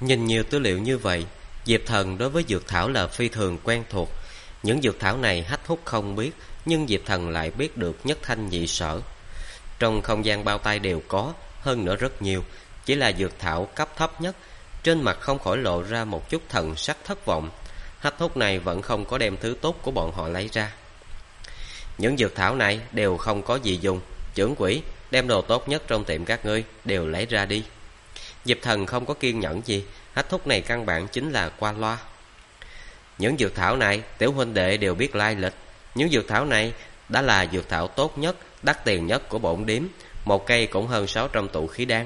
Nhìn nhiều tư liệu như vậy, Diệp Thần đối với dược thảo là phi thường quen thuộc. Những dược thảo này Hách Húc không biết, nhưng Diệp Thần lại biết được nhất thanh nhị sở. Trong không gian bao tay đều có, hơn nữa rất nhiều, chỉ là dược thảo cấp thấp nhất. Trên mặt không khỏi lộ ra một chút thần sắc thất vọng. Hách Húc này vẫn không có đem thứ tốt của bọn họ lấy ra. Những dược thảo này đều không có gì dùng. Trưởng quỹ, đem đồ tốt nhất trong tiệm các ngươi đều lấy ra đi. Diệp Thần không có kiên nhẫn gì. Hách Húc này căn bản chính là qua loa. Những dược thảo này tiểu huynh đệ đều biết lai lịch. Những dược thảo này đã là dược thảo tốt nhất, đắt tiền nhất của bổn điếm. Một cây cũng hơn 600 tụ khí đan.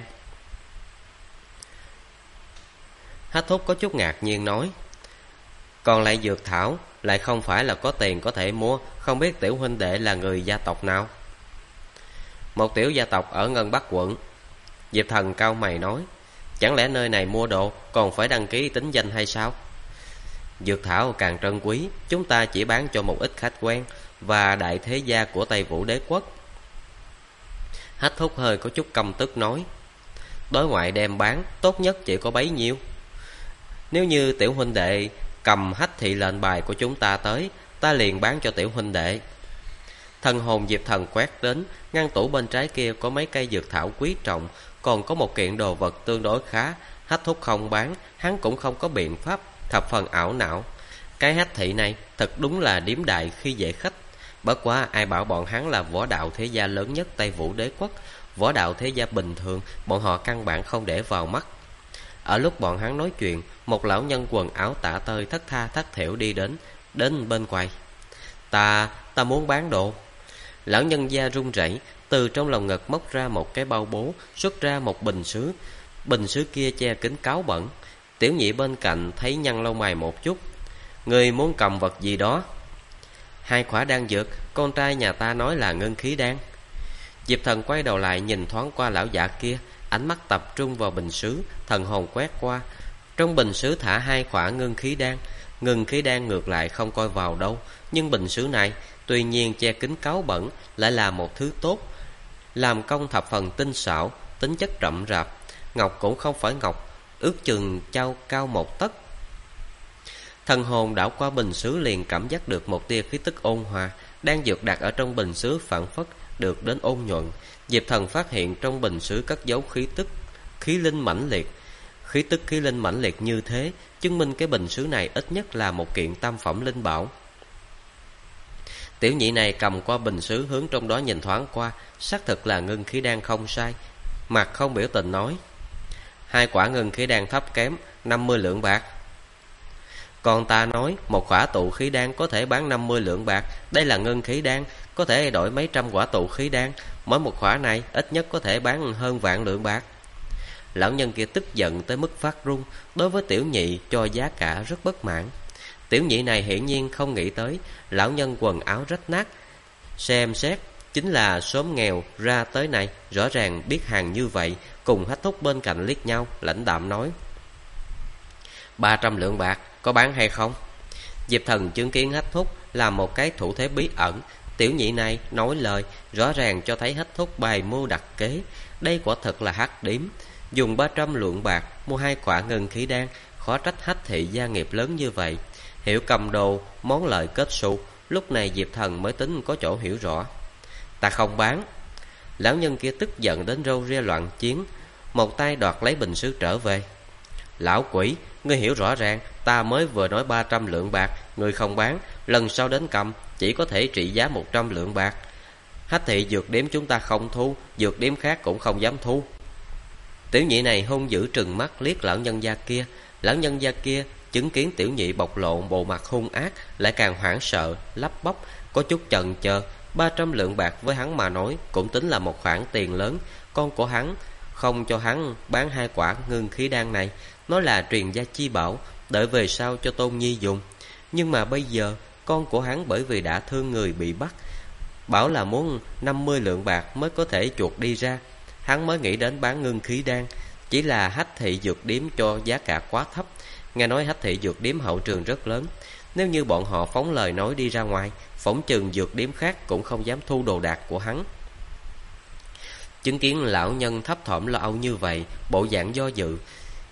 Hách Húc có chút ngạc nhiên nói, còn lại dược thảo lại không phải là có tiền có thể mua. Không biết tiểu huynh đệ là người gia tộc nào? Một tiểu gia tộc ở Ngân Bắc quận. Diệp Thần cau mày nói, chẳng lẽ nơi này mua đồ còn phải đăng ký tính danh hay sao? Dược thảo càng trân quý, chúng ta chỉ bán cho một ít khách quen và đại thế gia của Tây Vũ đế quốc. Hách Húc hơi có chút căm tức nói, đối ngoại đem bán tốt nhất chỉ có bấy nhiêu. Nếu như tiểu huynh đệ cầm hách thị lệnh bài của chúng ta tới, ta liền bán cho tiểu huynh đệ. Thần hồn Diệp Thần quét đến, ngăn tủ bên trái kia có mấy cây dược thảo quý trọng, còn có một kiện đồ vật tương đối khá. Hách Húc không bán, hắn cũng không có biện pháp, thập phần ảo não. Cái hách thị này thật đúng là điếm đại khi dễ khách. Bất quá ai bảo bọn hắn là võ đạo thế gia lớn nhất Tây Vũ đế quốc. Võ đạo thế gia bình thường bọn họ căn bản không để vào mắt. Ở lúc bọn hắn nói chuyện, một lão nhân quần áo tả tơi thất tha thất thểu đi đến bên quầy. Ta muốn bán đồ. Lão nhân da run rẩy, từ trong lòng ngực móc ra một cái bao bố, xuất ra một bình sứ. Bình sứ kia che kín cáo bẩn. Tiểu nhị bên cạnh thấy nhăn lông mày một chút. Người muốn cầm vật gì đó? 2 khỏa đan dược, con trai nhà ta nói là ngân khí đan. Diệp Thần quay đầu lại nhìn thoáng qua lão giả kia, ánh mắt tập trung vào bình sứ, thần hồn quét qua. Trong bình sứ thả 2 khỏa ngân khí đan. Ngân khí đan ngược lại không coi vào đâu, nhưng bình sứ này tuy nhiên che kín cáo bẩn, lại là một thứ tốt, làm công thập phần tinh xảo, tính chất rậm rạp. Ngọc cũng không phải ngọc, ước chừng cao 1 tấc. Thần hồn đảo qua bình sứ liền cảm giác được một tia khí tức ôn hòa. Đang dược đặt ở trong bình sứ phảng phất được đến ôn nhuận. Diệp Thần phát hiện trong bình sứ cất giấu khí linh mãnh liệt. Khí linh mãnh liệt như thế, chứng minh cái bình sứ này ít nhất là một kiện tam phẩm linh bảo. Tiểu nhị này cầm qua bình sứ hướng trong đó nhìn thoáng qua, xác thực là ngân khí đan không sai. Mặt không biểu tình nói, 2 quả ngân khí đan thấp kém, 50 lượng bạc. Còn ta nói, một quả tụ khí đan có thể bán 50 lượng bạc. Đây là ngân khí đan, có thể đổi mấy trăm quả tụ khí đan. Mỗi một quả này ít nhất có thể bán hơn vạn lượng bạc. Lão nhân kia tức giận tới mức phát run, đối với tiểu nhị cho giá cả rất bất mãn. Tiểu nhị này hiển nhiên không nghĩ tới lão nhân quần áo rách nát, xem xét chính là xóm nghèo ra tới này, rõ ràng biết hàng như vậy. Cùng Hách Húc bên cạnh liếc nhau, lãnh đạm nói, 300 lượng bạc, có bán hay không? Diệp Thần chứng kiến Hách Húc làm một cái thủ thế bí ẩn. Tiểu nhị này nói lời rõ ràng cho thấy Hách Húc bày mưu đặt kế. Đây quả thật là hắc điếm. Dùng 300 lượng bạc mua 2 quả ngân khí đan, khó trách Hách thị gia nghiệp lớn như vậy. Hiểu cầm đồ, món lợi kết xu. Lúc này Diệp Thần mới tính có chỗ hiểu rõ. Ta không bán. Lão nhân kia tức giận đến râu ria loạn chiến, một tay đoạt lấy bình sứ trở về. Lão quỷ, ngươi hiểu rõ ràng, ta mới vừa nói 300 lượng bạc, ngươi không bán, lần sau đến cầm chỉ có thể trị giá 100 lượng bạc. Hách thị dược điếm chúng ta không thu, dược điếm khác cũng không dám thu. Tiểu nhị này hung dữ trừng mắt liếc lão nhân gia kia. Lão nhân gia kia chứng kiến tiểu nhị bộc lộ bộ mặt hung ác, lại càng hoảng sợ, lắp bắp, có chút chần chờ. 300 lượng bạc với hắn mà nói cũng tính là một khoản tiền lớn. Con của hắn không cho hắn bán 2 quả ngân khí đan này, nói là truyền gia chi bảo, đợi về sau cho Tôn Nhi dùng. Nhưng mà bây giờ con của hắn bởi vì đã thương người bị bắt, bảo là muốn 50 lượng bạc mới có thể chuộc đi ra. Hắn mới nghĩ đến bán ngân khí đan. Chỉ là Hách thị dược điếm cho giá cả quá thấp. Nghe nói Hách thị dược điếm hậu trường rất lớn, nếu như bọn họ phóng lời nói đi ra ngoài, phỏng chừng dược điếm khác cũng không dám thu đồ đạc của hắn. Chứng kiến lão nhân thấp thỏm lo âu như vậy, bộ dạng do dự,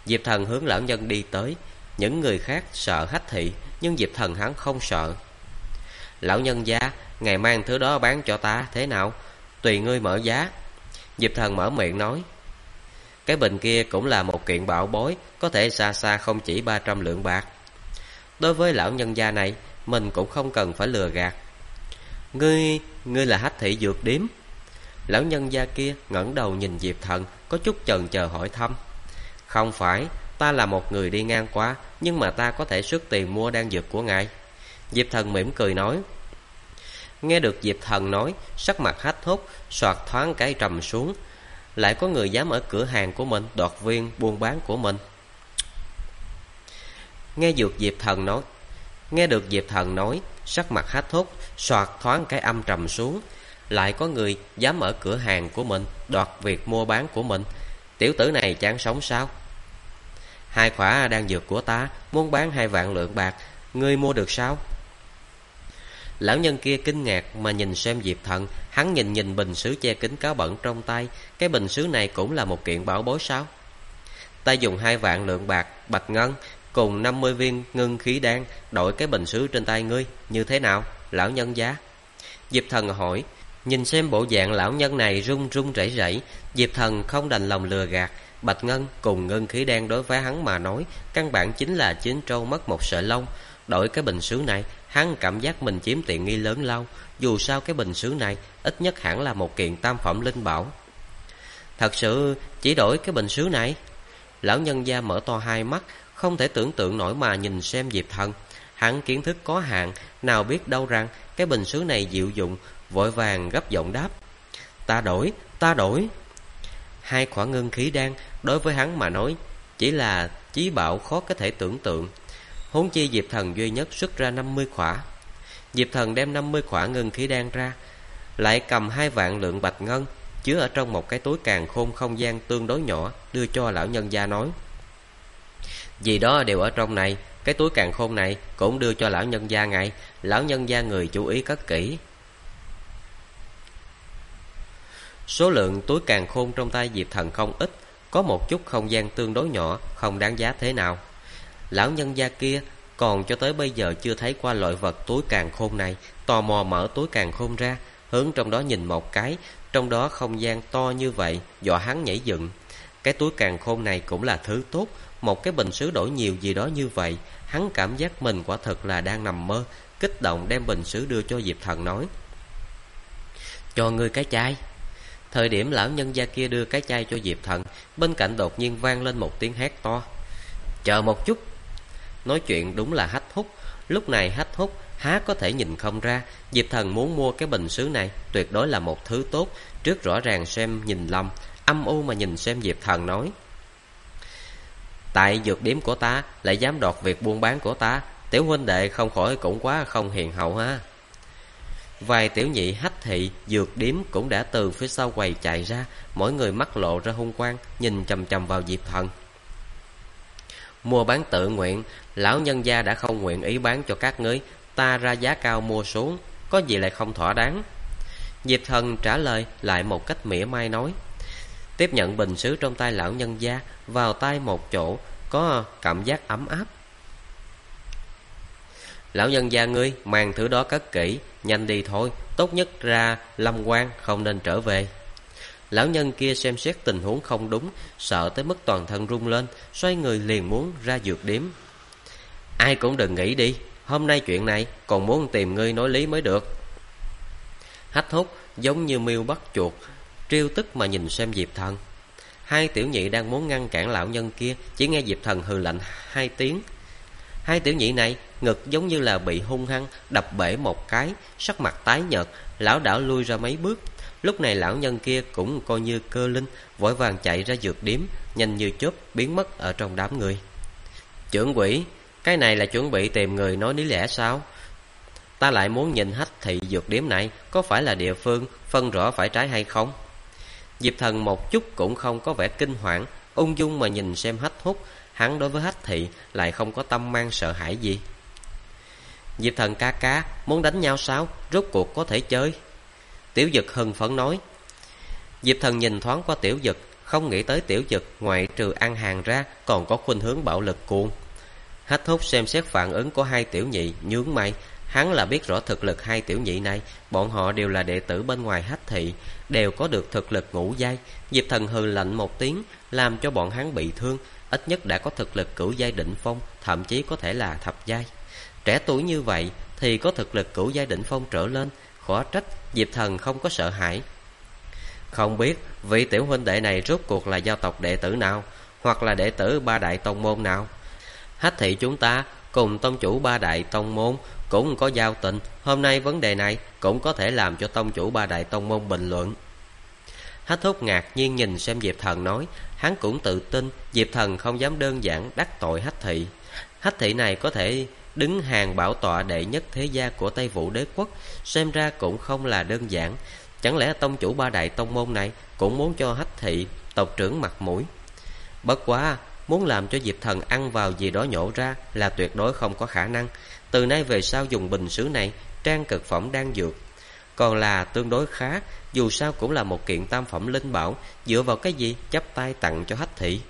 Diệp Thần hướng lão nhân đi tới. Những người khác sợ Hách Thị, nhưng Diệp Thần hắn không sợ. Lão nhân gia, ngài mang thứ đó bán cho ta thế nào? Tùy ngươi mở giá. Diệp Thần mở miệng nói. Cái bình kia cũng là một kiện bảo bối, có thể xa xa không chỉ 300 lượng bạc. Đối với lão nhân gia này, mình cũng không cần phải lừa gạt. Ngươi là Hách Thị dược điếm? Lão nhân gia kia ngẩng đầu nhìn Diệp Thần, có chút chần chờ hỏi thăm. Không phải, ta là một người đi ngang qua, nhưng mà ta có thể xuất tiền mua đan dược của ngài. Diệp Thần mỉm cười nói. Nghe được Diệp Thần nói, sắc mặt Hách Húc soạt thoáng cái trầm xuống. Lại có người dám ở cửa hàng của mình đoạt viên buôn bán của mình. Nghe được Diệp Thần nói, sắc mặt Hách Húc soạt thoáng cái âm trầm xuống. Lại có người dám ở cửa hàng của mình đoạt việc mua bán của mình. Tiểu tử này chán sống sao? 2 khỏa đan dược của ta muốn bán 2 vạn lượng bạc, ngươi mua được sao? Lão nhân kia kinh ngạc mà nhìn xem Diệp Thần. Hắn nhìn bình sứ che kính cáo bẩn trong tay. Cái bình sứ này cũng là một kiện bảo bối sao? Ta dùng 2 vạn lượng bạc bạch ngân cùng 50 viên ngưng khí đan đổi cái bình sứ trên tay ngươi, như thế nào, lão nhân giá? Diệp Thần hỏi. Nhìn xem bộ dạng lão nhân này run run rẩy rẩy, Diệp Thần không đành lòng lừa gạt. Bạch ngân cùng ngân khí đan đối với hắn mà nói căn bản chính là chín trâu mất một sợi lông. Đổi cái bình sứ này, hắn cảm giác mình chiếm tiện nghi lớn lao. Dù sao cái bình sứ này ít nhất hẳn là một kiện tam phẩm linh bảo. Thật sự chỉ đổi cái bình sứ này? Lão nhân gia mở to hai mắt, không thể tưởng tượng nổi mà nhìn xem Diệp Thần. Hắn kiến thức có hạn, nào biết đâu rằng cái bình sứ này diệu dụng, vội vàng gấp giọng đáp. Ta đổi. 2 khỏa ngân khí đan đối với hắn mà nói chỉ là chí bảo khó có thể tưởng tượng. Huống chi Diệp Thần duy nhất xuất ra 50 khỏa. Diệp Thần đem 50 khỏa ngân khí đan ra, lại cầm 2 vạn lượng bạch ngân chứa ở trong một cái túi càn khôn không gian tương đối nhỏ, đưa cho lão nhân gia nói. Gì đó đều ở trong này, cái túi càn khôn này cũng đưa cho lão nhân gia ngài. Lão nhân gia người chú ý cất kỹ. Số lượng túi càn khôn trong tay Diệp Thần không ít, có một chút không gian tương đối nhỏ, không đáng giá thế nào. Lão nhân gia kia còn cho tới bây giờ chưa thấy qua loại vật túi càn khôn này, tò mò mở túi càn khôn ra, hướng trong đó nhìn một cái. Trong đó không gian to như vậy, dọa hắn nhảy dựng. Cái túi càn khôn này cũng là thứ tốt, một cái bình sứ đổi nhiều gì đó như vậy. Hắn cảm giác mình quả thực là đang nằm mơ, kích động đem bình sứ đưa cho Diệp Thần nói. Cho ngươi cái chai. Thời điểm lão nhân gia kia đưa cái chai cho Diệp Thần, bên cạnh đột nhiên vang lên một tiếng hét to. Chờ một chút. Nói chuyện đúng là Hách Húc. Lúc này Hách Húc há có thể nhìn không ra Diệp Thần muốn mua cái bình sứ này tuyệt đối là một thứ tốt. Trước rõ ràng xem nhìn lầm, âm u mà nhìn xem Diệp Thần nói. Tại dược điếm của ta lại dám đoạt việc buôn bán của ta, tiểu huynh đệ không khỏi cũng quá không hiền hậu ha. Vài tiểu nhị Hách Thị dược điếm cũng đã từ phía sau quầy chạy ra, mỗi người mắt lộ ra hung quang, nhìn chằm chằm vào Diệp Thần. Mua bán tự nguyện, lão nhân gia đã không nguyện ý bán cho các ngươi, ta ra giá cao mua xuống, có gì lại không thỏa đáng? Diệp Thần trả lời lại một cách mỉa mai nói. Tiếp nhận bình sứ trong tay lão nhân gia, vào tay một chỗ có cảm giác ấm áp. Lão nhân gia ngươi mang thứ đó cất kỹ, nhanh đi thôi, tốt nhất ra Lâm Quan, không nên trở về. Lão nhân kia xem xét tình huống không đúng, sợ tới mức toàn thân run lên, xoay người liền muốn ra dược điếm. Ai cũng đừng nghĩ đi, hôm nay chuyện này còn muốn tìm ngươi nói lý mới được. Hách Húc giống như miêu bắt chuột, trêu tức mà nhìn xem Diệp Thần. Hai tiểu nhị đang muốn ngăn cản lão nhân kia, chỉ nghe Diệp Thần hừ lạnh 2 tiếng. Hai tiểu nhị này ngực giống như là bị hung hăng đập bể một cái, sắc mặt tái nhợt, lão đảo lui ra mấy bước. Lúc này lão nhân kia cũng coi như cơ linh, vội vàng chạy ra dược điếm, nhanh như chớp biến mất ở trong đám người. Trưởng quỹ, cái này là chuẩn bị tìm người nói lý lẽ sao? Ta lại muốn nhìn Hách Thị dược điếm này có phải là địa phương phân rõ phải trái hay không? Diệp Thần một chút cũng không có vẻ kinh hoảng, ung dung mà nhìn xem Hách Húc. Hắn đối với Hách Thị lại không có tâm mang sợ hãi gì. Diệp Thần ca ca, muốn đánh nhau sao? Rốt cuộc có thể chơi. Tiểu Dực hưng phấn nói. Diệp Thần nhìn thoáng qua Tiểu Dực, không nghĩ tới Tiểu Dực ngoại trừ ăn hàng ra còn có khuynh hướng bạo lực cuồng. Hách Thúc xem xét phản ứng của hai tiểu nhị, nhướng mày. Hắn là biết rõ thực lực hai tiểu nhị này, bọn họ đều là đệ tử bên ngoài Hách thị, đều có được thực lực ngũ giai. Diệp Thần hừ lạnh một tiếng, làm cho bọn hắn bị thương, ít nhất đã có thực lực cửu giai đỉnh phong, thậm chí có thể là thập giai. Trẻ tuổi như vậy thì có thực lực cửu giai đỉnh phong trở lên, khó trách Diệp Thần không có sợ hãi. Không biết vị tiểu huynh đệ này rốt cuộc là gia tộc đệ tử nào, hoặc là đệ tử ba đại tông môn nào? Hách thị chúng ta cùng tông chủ ba đại tông môn cũng có giao tình, hôm nay vấn đề này cũng có thể làm cho tông chủ ba đại tông môn bình luận. Hách Thúc ngạc nhiên nhìn xem Diệp Thần nói, hắn cũng tự tin Diệp Thần không dám đơn giản đắc tội Hách thị. Hách thị này có thể đứng hàng bảo tọa đệ nhất thế gia của Tây Vũ Đế quốc, xem ra cũng không là đơn giản. Chẳng lẽ tông chủ ba đại tông môn này cũng muốn cho Hách thị tộc trưởng mặt mũi? Bất quá muốn làm cho Diệp Thần ăn vào gì đó nhổ ra là tuyệt đối không có khả năng. Từ nay về sau dùng bình sứ này trang cực phẩm đan dược còn là tương đối khá, dù sao cũng là một kiện tam phẩm linh bảo, dựa vào cái gì chắp tay tặng cho Hách thị?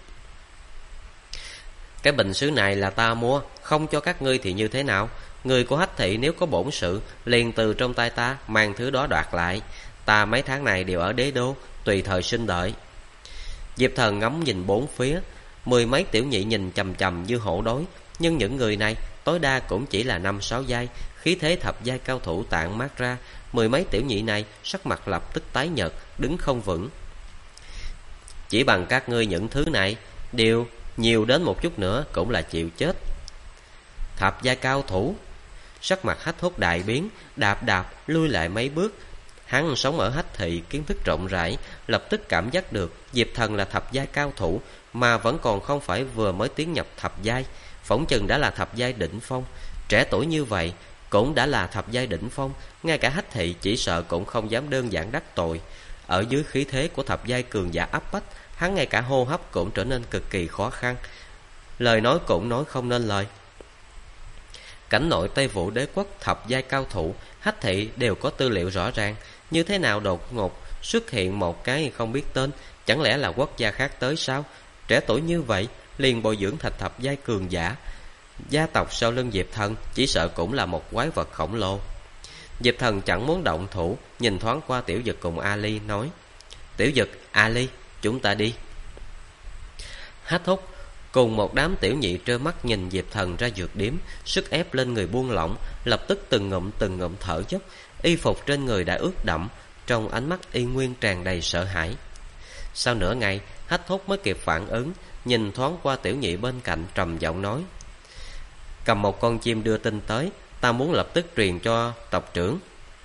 Cái bình sứ này là ta mua, không cho các ngươi thì như thế nào? Người của Hách thị nếu có bổn sự liền từ trong tay ta mang thứ đó đoạt lại. Ta mấy tháng này đều ở đế đô, tùy thời sinh đợi. Diệp Thần ngắm nhìn bốn phía, mười mấy tiểu nhị nhìn chằm chằm như hổ đói, nhưng những người này tối đa cũng chỉ là 5-6 giai, khí thế thập giai cao thủ tản mát ra. Mười mấy tiểu nhị này sắc mặt lập tức tái nhợt, đứng không vững. Chỉ bằng các ngươi những thứ này, đều nhiều đến một chút nữa cũng là chịu chết. Thập giai cao thủ. Sắc mặt Hách Thúc đại biến, đạp lui lại mấy bước. Hắn sống ở Hách thị, kiến thức rộng rãi, lập tức cảm giác được Diệp Thần là thập giai cao thủ, mà vẫn còn không phải vừa mới tiến nhập thập giai, phỏng chừng đã là thập giai đỉnh phong. Trẻ tuổi như vậy cũng đã là thập giai đỉnh phong, ngay cả Hách thị chỉ sợ cũng không dám đơn giản đắc tội. Ở dưới khí thế của thập giai cường giả áp bách, hắn ngay cả hô hấp cũng trở nên cực kỳ khó khăn, lời nói cũng nói không nên lời. Cảnh nội Tây Vũ Đế quốc thập giai cao thủ, Hách thị đều có tư liệu rõ ràng, như thế nào đột ngột xuất hiện một cái không biết tên? Chẳng lẽ là quốc gia khác tới sao? Trẻ tuổi như vậy liền bồi dưỡng thành thập giai cường giả, gia tộc sau lưng Diệp Thần chỉ sợ cũng là một quái vật khổng lồ. Diệp Thần chẳng muốn động thủ, nhìn thoáng qua Tiểu Dực cùng Ali nói, Tiểu Dực, Ali, chúng ta đi. Hách Thúc cùng một đám tiểu nhị trơ mắt nhìn Diệp Thần ra dược điếm, sức ép lên người buông lỏng, lập tức từng ngụm thở dốc, y phục trên người đã ướt đẫm, trong ánh mắt y nguyên tràn đầy sợ hãi. Sau nửa ngày, Hách Thúc mới kịp phản ứng, nhìn thoáng qua tiểu nhị bên cạnh, trầm giọng nói, cầm một con chim đưa tin tới, ta muốn lập tức truyền cho tộc trưởng.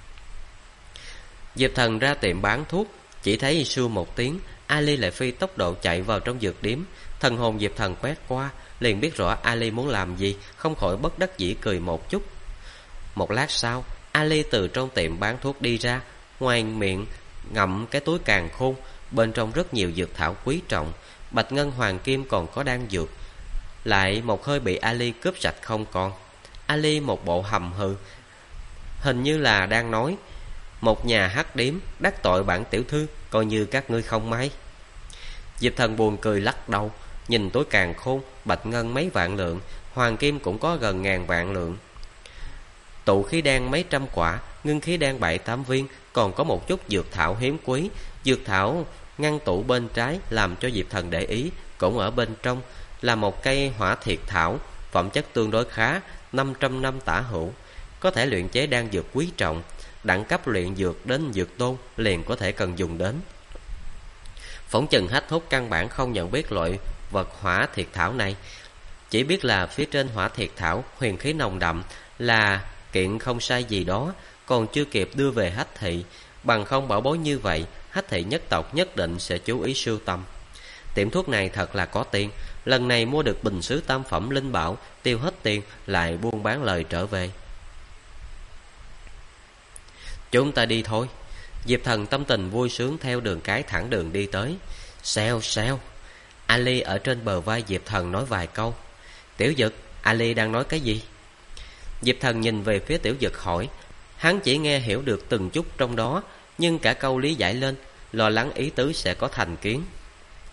Diệp Thần ra tiệm bán thuốc, chỉ thấy sưu một tiếng, Ali lại phi tốc độ chạy vào trong dược điếm. Thần hồn Diệp Thần quét qua, liền biết rõ Ali muốn làm gì, không khỏi bất đắc dĩ cười một chút. Một lát sau, Ali từ trong tiệm bán thuốc đi ra, ngoài miệng ngậm cái túi càn khôn, bên trong rất nhiều dược thảo quý trọng, bạch ngân hoàng kim còn có đan dược, lại một hơi bị Ali cướp sạch không còn. Ali một bộ hầm hừ, hình như là đang nói, một nhà hắc điếm đắc tội bản tiểu thư, coi như các ngươi không may. Diệp Thần buồn cười lắc đầu, nhìn túi càn khôn, bạch ngân mấy vạn lượng, hoàng kim cũng có gần 1000 vạn lượng, tụ khí đan mấy trăm quả, ngưng khí đan 7-8 viên, còn có một chút dược thảo hiếm quý. Dược thảo ngăn tủ bên trái làm cho Diệp Thần để ý, cũng ở bên trong là một cây hỏa thiệt thảo, phẩm chất tương đối khá, 500 năm tả hữu, có thể luyện chế đan dược quý trọng, đẳng cấp luyện dược đến dược tôn liền có thể cần dùng đến. Phỏng chừng Hách Thúc căn bản không nhận biết loại vật hỏa thiệt thảo này, chỉ biết là phía trên hỏa thiệt thảo huyền khí nồng đậm, là kiện không sai gì đó, còn chưa kịp đưa về Hách thị. Bằng không bảo bối như vậy, Hách thị nhất tộc nhất định sẽ chú ý sưu tầm. Tiệm thuốc này thật là có tiền, lần này mua được bình sứ tam phẩm linh bảo, tiêu hết tiền lại buôn bán lời trở về. Chúng ta đi thôi. Diệp Thần tâm tình vui sướng theo đường cái thẳng đường đi tới. Xèo xèo. Ali ở trên bờ vai Diệp Thần nói vài câu. Tiểu Dực, Ali đang nói cái gì? Diệp Thần nhìn về phía Tiểu Dực hỏi. Hắn chỉ nghe hiểu được từng chút trong đó, nhưng cả câu lý giải lên, lo lắng ý tứ sẽ có thành kiến.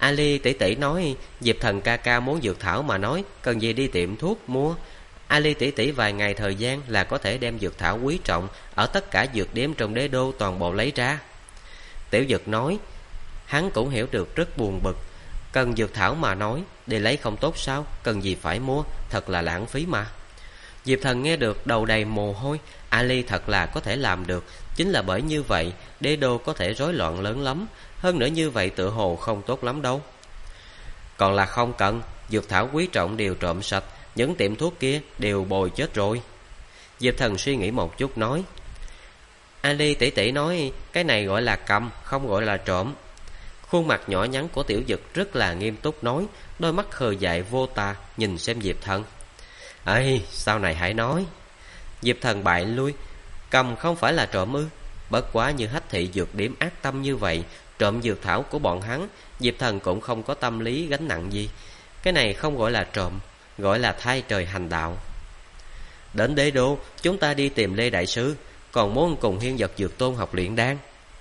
Ali tỷ tỷ nói Diệp Thần ca ca muốn dược thảo mà nói, cần gì đi tiệm thuốc mua. Ali tỷ tỷ vài ngày thời gian là có thể đem dược thảo quý trọng ở tất cả dược điếm trong đế đô toàn bộ lấy ra. Tiểu Dực nói, hắn cũng hiểu được rất buồn bực. Cần dược thảo mà nói, đi lấy không tốt sao, cần gì phải mua, thật là lãng phí mà. Diệp Thần nghe được đầu đầy mồ hôi. Ali thật là có thể làm được. Chính là bởi như vậy đế đô có thể rối loạn lớn lắm. Hơn nữa như vậy tựa hồ không tốt lắm đâu. Còn là không cần, dược thảo quý trọng đều trộm sạch, những tiệm thuốc kia đều bồi chết rồi. Diệp Thần suy nghĩ một chút nói, Ali tỷ tỷ nói cái này gọi là cầm, không gọi là trộm. Khuôn mặt nhỏ nhắn của Tiểu Dực rất là nghiêm túc nói, đôi mắt khờ dại vô tà nhìn xem Diệp Thần. Ây, sau này hãy nói. Diệp Thần bại lui, cầm không phải là trộm ư? Bất quá như Hách thị dược điểm ác tâm như vậy, trộm dược thảo của bọn hắn, Diệp Thần cũng không có tâm lý gánh nặng gì. Cái này không gọi là trộm, gọi là thay trời hành đạo. Đến đế đô, chúng ta đi tìm Lê Đại Sư, còn muốn cùng Hiên Vật Dược Tôn học luyện đan.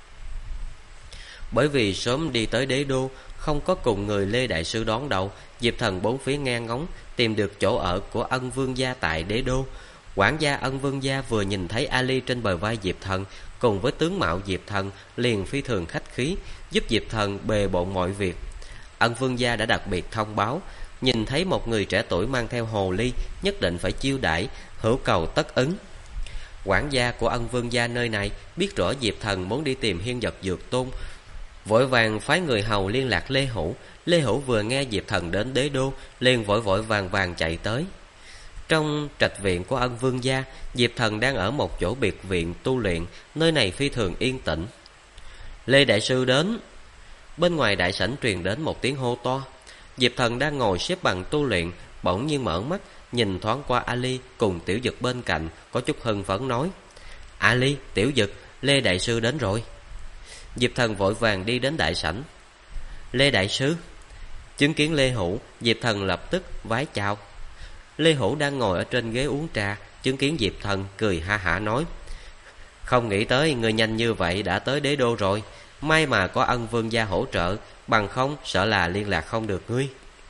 Bởi vì sớm đi tới đế đô, không có cùng người Lê Đại Sư đón đầu, Diệp Thần bốn phía nghe ngóng, tìm được chỗ ở của Ân Vương gia tại đế đô. Quản gia Ân Vương gia vừa nhìn thấy Ali trên bờ vai Diệp Thần cùng với tướng mạo Diệp Thần, liền phi thường khách khí, giúp Diệp Thần bề bộn mọi việc. Ân Vương gia đã đặc biệt thông báo, nhìn thấy một người trẻ tuổi mang theo hồ ly, nhất định phải chiêu đãi, hữu cầu tất ứng. Quản gia của Ân Vương gia nơi này biết rõ Diệp Thần muốn đi tìm Hiên Vật Dược Tôn, vội vàng phái người hầu liên lạc Lê Hữu. Lê Hữu vừa nghe Diệp Thần đến đế đô, liền vội vội vàng vàng chạy tới. Trong trạch viện của Ân Vương gia, Diệp Thần đang ở một chỗ biệt viện tu luyện, nơi này phi thường yên tĩnh. Lê Đại Sư đến. Bên ngoài đại sảnh truyền đến một tiếng hô to. Diệp Thần đang ngồi xếp bằng tu luyện, bỗng nhiên mở mắt, nhìn thoáng qua Ali cùng Tiểu Dực bên cạnh, có chút hưng phấn nói, Ali, Tiểu Dực, Lê Đại Sư đến rồi. Diệp Thần vội vàng đi đến đại sảnh. Lê Đại Sư. Chứng kiến Lê Hữu, Diệp Thần lập tức vái chào. Lê Hữu đang ngồi ở trên ghế uống trà, chứng kiến Diệp Thần cười ha hả nói, không nghĩ tới người nhanh như vậy đã tới đế đô rồi. May mà có Ân Vương gia hỗ trợ, bằng không sợ là liên lạc không được ngươi.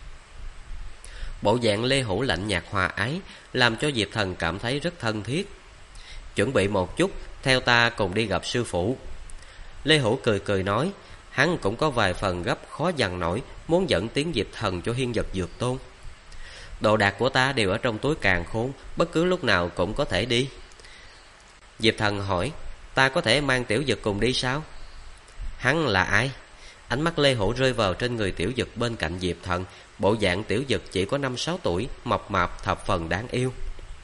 Bộ dạng Lê Hữu lạnh nhạt hòa ái, làm cho Diệp Thần cảm thấy rất thân thiết. Chuẩn bị một chút, theo ta cùng đi gặp sư phụ. Lê Hữu cười cười nói, hắn cũng có vài phần gấp khó dằn nổi, muốn dẫn tiến Diệp Thần cho Hiên Vật Dược Tôn. Đồ đạc của ta đều ở trong túi càn khôn, bất cứ lúc nào cũng có thể đi. Diệp Thần hỏi, ta có thể mang Tiểu Dực cùng đi sao? Hắn là ai? Ánh mắt Lê Hữu rơi vào trên người Tiểu Dực bên cạnh Diệp Thần. Bộ dạng Tiểu Dực chỉ có 5-6 tuổi, mập mạp thập phần đáng yêu.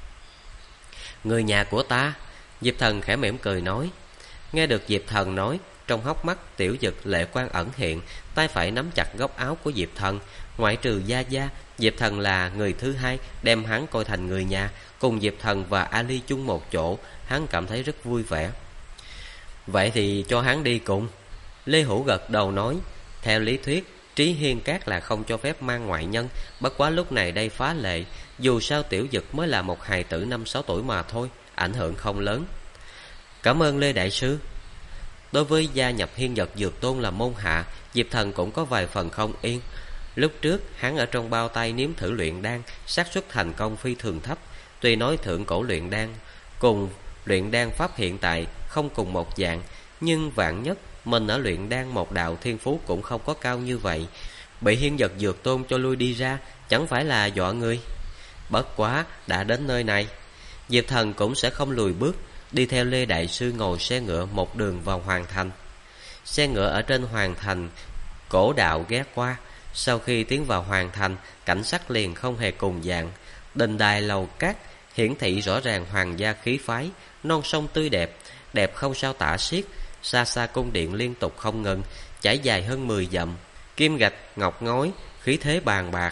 Người nhà của ta. Diệp Thần khẽ mỉm cười nói. Nghe được Diệp Thần nói, trong hốc mắt Tiểu Dực lệ quang ẩn hiện, tay phải nắm chặt góc áo của Diệp Thần. Ngoại trừ Gia Gia, Diệp Thần là người thứ hai đem hắn coi thành người nhà. Cùng Diệp Thần và Ali chung một chỗ, hắn cảm thấy rất vui vẻ. Vậy thì cho hắn đi cùng. Lê Hữu gật đầu nói, theo lý thuyết Trí Hiên Các là không cho phép mang ngoại nhân, bất quá lúc này đây phá lệ. Dù sao Tiểu Dực mới là một hài tử 5-6 tuổi mà thôi, ảnh hưởng không lớn. Cảm ơn Lê Đại Sư. Đối với gia nhập Hiên Vật Dược Tôn là môn hạ, Diệp Thần cũng có vài phần không yên. Lúc trước hắn ở trong bao tay nếm thử luyện đan, xác suất thành công phi thường thấp. Tuy nói thượng cổ luyện đan cùng luyện đan pháp hiện tại không cùng một dạng, nhưng vạn nhất mình ở luyện đan một đạo thiên phú cũng không có cao như vậy, bị Hiên Vật Dược Tôn cho lui đi ra, chẳng phải là dọa người. Bất quá đã đến nơi này, Diệp Thần cũng sẽ không lùi bước, đi theo Lê Đại Sư ngồi xe ngựa một đường vào Hoàng Thành. Xe ngựa ở trên Hoàng Thành cổ đạo ghé qua. Sau khi tiến vào Hoàng Thành, cảnh sắc liền không hề cùng dạng. Đình đài lầu cát hiển thị rõ ràng hoàng gia khí phái, non sông tươi đẹp, đẹp không sao tả xiết. Xa xa cung điện liên tục không ngừng, trải dài hơn 10 dặm, kim gạch ngọc ngói, khí thế bàn bạc.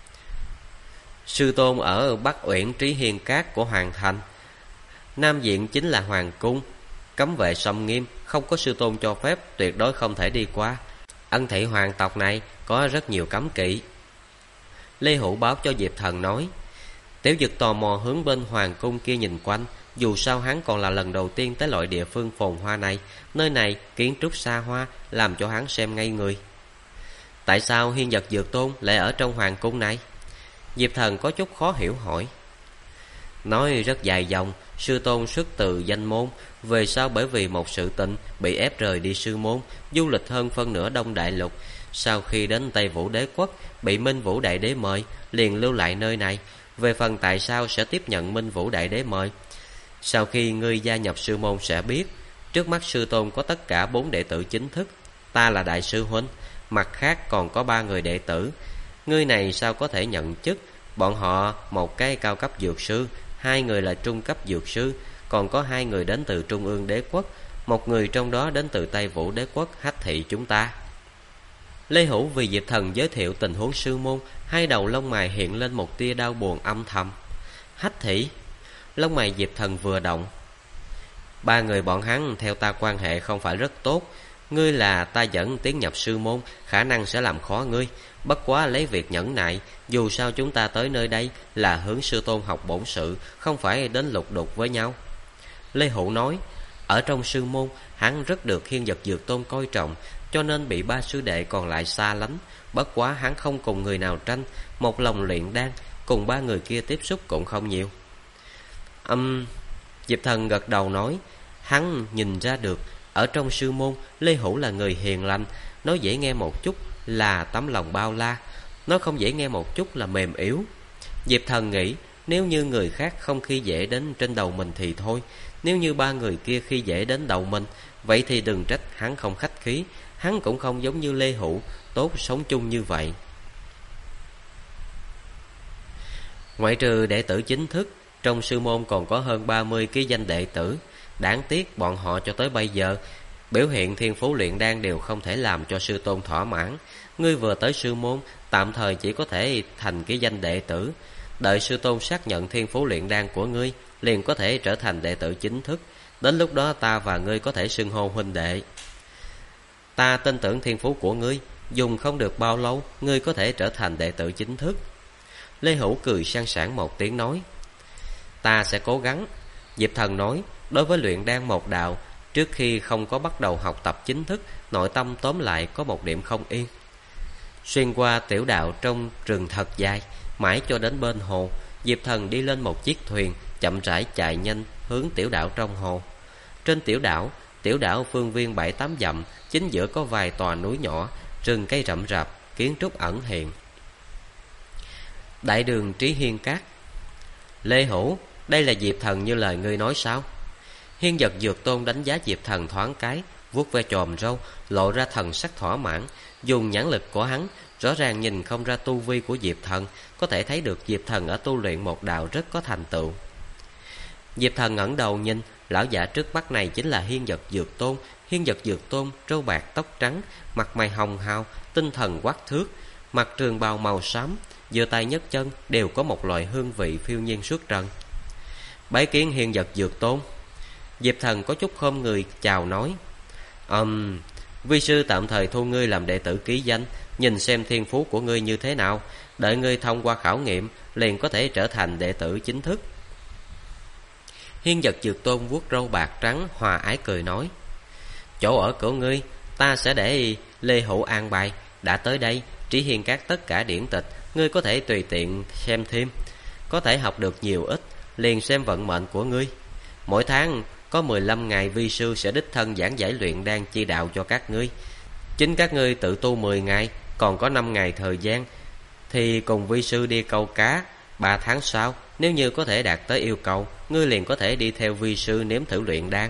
Sư tôn ở Bắc Uyển Trí Hiên Các của Hoàng Thành. Nam diện chính là hoàng cung, cấm vệ sông nghiêm, không có sư tôn cho phép, tuyệt đối không thể đi qua. Ân thị hoàng tộc này có rất nhiều cấm kỵ. Lê Hữu báo cho Diệp Thần nói. Tiểu Dực tò mò hướng bên hoàng cung kia nhìn quanh. Dù sao hắn còn là lần đầu tiên tới loại địa phương phồn hoa này. Nơi này kiến trúc xa hoa, làm cho hắn xem ngây người. Tại sao Hiên Vật Dược Tôn lại ở trong hoàng cung này? Diệp Thần có chút khó hiểu hỏi. Nói rất dài dòng, sư tôn xuất từ danh môn, về sau bởi vì một sự tình bị ép rời đi sư môn, du lịch hơn phân nửa Đông Đại Lục. Sau khi đến Tây Vũ Đế Quốc, bị Minh Vũ Đại Đế mời, liền lưu lại nơi này. Về phần tại sao sẽ tiếp nhận Minh Vũ Đại Đế mời, sau khi ngươi gia nhập sư môn sẽ biết. Trước mắt sư tôn có tất cả 4 đệ tử chính thức, ta là đại sư huynh, mặt khác còn có 3 người đệ tử. Ngươi này sao có thể nhận chức? Bọn họ một cái cao cấp dược sư, 2 người là trung cấp dược sư, còn có 2 người đến từ Trung ương Đế Quốc, một người trong đó đến từ Tây Vũ Đế Quốc Hách thị chúng ta. Lê Hữu vì Diệp Thần giới thiệu tình huống sư môn, hai đầu lông mày hiện lên một tia đau buồn âm thầm. Hách thị? Lông mày Diệp Thần vừa động. 3 người bọn hắn theo ta quan hệ không phải rất tốt, ngươi là ta dẫn tiến nhập sư môn, khả năng sẽ làm khó ngươi. Bất quá lấy việc nhẫn nại, dù sao chúng ta tới nơi đây là hướng sư tôn học bổn sự, không phải đến lục đục với nhau. Lê Hữu nói, ở trong sư môn, hắn rất được Hiên Vật Dược Tôn coi trọng, cho nên bị 3 sư đệ còn lại xa lánh. Bất quá hắn không cùng người nào tranh, một lòng luyện đan, cùng 3 người kia tiếp xúc cũng không nhiều. Diệp Thần gật đầu nói, hắn nhìn ra được, ở trong sư môn, Lê Hữu là người hiền lành, nói dễ nghe một chút là tấm lòng bao la, nói không dễ nghe một chút là mềm yếu. Diệp Thần nghĩ, nếu như người khác không khi dễ đến trên đầu mình thì thôi, nếu như 3 người kia khi dễ đến đầu mình, vậy thì đừng trách hắn không khách khí, hắn cũng không giống như Lê Hữu, tốt sống chung như vậy. Ngoại trừ đệ tử chính thức, trong sư môn còn có hơn 30 ký danh đệ tử. Đáng tiếc bọn họ cho tới bây giờ biểu hiện thiên phú luyện đan đều không thể làm cho sư tôn thỏa mãn. Ngươi vừa tới sư môn, tạm thời chỉ có thể thành ký danh đệ tử. Đợi sư tôn xác nhận thiên phú luyện đan của ngươi, liền có thể trở thành đệ tử chính thức. Đến lúc đó ta và ngươi có thể xưng hô huynh đệ. Ta tin tưởng thiên phú của ngươi, dùng không được bao lâu, ngươi có thể trở thành đệ tử chính thức. Lê Hữu cười sang sảng một tiếng nói, ta sẽ cố gắng. Diệp Thần nói, đối với luyện đan một đạo, trước khi không có bắt đầu học tập chính thức, nội tâm tóm lại có một điểm không yên. Xuyên qua tiểu đạo trong rừng thật dài, mãi cho đến bên hồ, Diệp Thần đi lên một chiếc thuyền, chậm rãi chạy nhanh hướng tiểu đảo trong hồ. Trên tiểu đảo phương viên 7-8 dặm, chính giữa có vài tòa núi nhỏ, rừng cây rậm rạp, kiến trúc ẩn hiện. Đại đường Trí Hiên Các. Lê Hữu, đây là Diệp Thần như lời ngươi nói sao? Hiên Vật Dược Tôn đánh giá Diệp Thần thoáng cái, vuốt ve chòm râu, lộ ra thần sắc thỏa mãn. Dùng nhãn lực của hắn, rõ ràng nhìn không ra tu vi của Diệp Thần, có thể thấy được Diệp Thần ở tu luyện một đạo rất có thành tựu. Diệp Thần ngẩng đầu nhìn, lão giả trước mắt này chính là Hiên Vật Dược Tôn. Hiên Vật Dược Tôn râu bạc tóc trắng, mặt mày hồng hào, tinh thần quắc thước, mặc trường bào màu xám, giơ tay nhấc chân đều có một loại hương vị phiêu nhiên xuất trần. Bái kiến Hiên Vật Dược Tôn. Diệp Thần có chút khom người chào nói, vi sư tạm thời thu ngươi làm đệ tử ký danh, nhìn xem thiên phú của ngươi như thế nào, đợi ngươi thông qua khảo nghiệm liền có thể trở thành đệ tử chính thức. Hiên Vật Dược Tôn vuốt râu bạc trắng, hòa ái cười nói, chỗ ở của ngươi ta sẽ để Lê Hữu an bài. Đã tới đây, Trí Hiên Các tất cả điển tịch ngươi có thể tùy tiện xem thêm, có thể học được nhiều ít, liền xem vận mệnh của ngươi. Mỗi tháng có 15 ngày vi sư sẽ đích thân giảng giải luyện đan chi đạo cho các ngươi. Chính các ngươi tự tu 10 ngày, còn có 5 ngày thời gian thì cùng vi sư đi câu cá. 3 tháng sau, nếu như có thể đạt tới yêu cầu, ngươi liền có thể đi theo vi sư nếm thử luyện đan.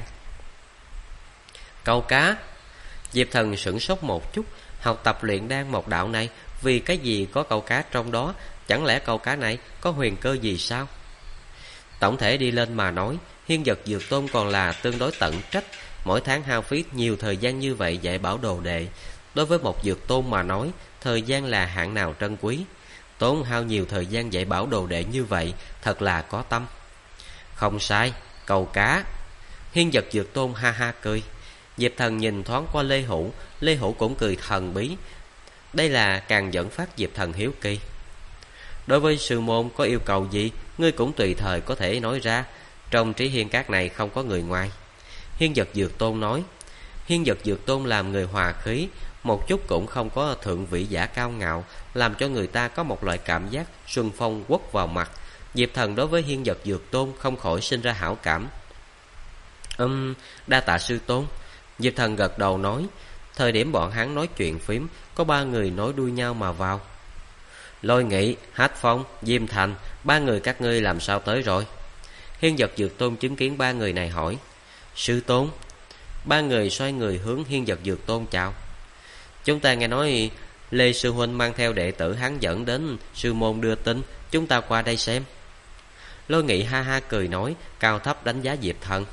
Câu cá? Diệp Thần sửng sốt một chút, học tập luyện đan một đạo này, vì cái gì có câu cá trong đó? Chẳng lẽ câu cá này có huyền cơ gì sao? Tổng thể đi lên mà nói, Hiên Vật Dược Tôn còn là tương đối tận trách. Mỗi tháng hao phí nhiều thời gian như vậy dạy bảo đồ đệ. Đối với một dược tôn mà nói, thời gian là hạng nào trân quý. Tốn hao nhiều thời gian dạy bảo đồ đệ như vậy, thật là có tâm. Không sai, câu cá. Hiên Vật Dược Tôn ha ha cười. Diệp Thần nhìn thoáng qua Lê Hữu, Lê Hữu cũng cười thần bí. Đây là càng dẫn phát Diệp Thần hiếu kỳ. Đối với sư môn có yêu cầu gì, ngươi cũng tùy thời có thể nói ra. Trong Trí Hiên Các này không có người ngoài. Hiên Vật Dược Tôn nói. Hiên Vật Dược Tôn làm người hòa khí, một chút cũng không có thượng vị giả cao ngạo, làm cho người ta có một loại cảm giác xuân phong quất vào mặt. Diệp Thần đối với Hiên Vật Dược Tôn không khỏi sinh ra hảo cảm. Đa tạ sư tôn. Diệp Thần gật đầu nói. Thời điểm bọn hắn nói chuyện phím, có 3 người nối đuôi nhau mà vào. Lôi Nghị, Hách Phong, Diêm Thành, 3 người các ngươi làm sao tới rồi? Hiên Vật Dược Tôn chứng kiến 3 người này hỏi. Sư tôn. 3 người xoay người hướng Hiên Vật Dược Tôn chào. Chúng ta nghe nói Lê sư huynh mang theo đệ tử hắn dẫn đến sư môn đưa tin, chúng ta qua đây xem. Lôi Nghị ha ha cười nói, cao thấp đánh giá Diệp Thần.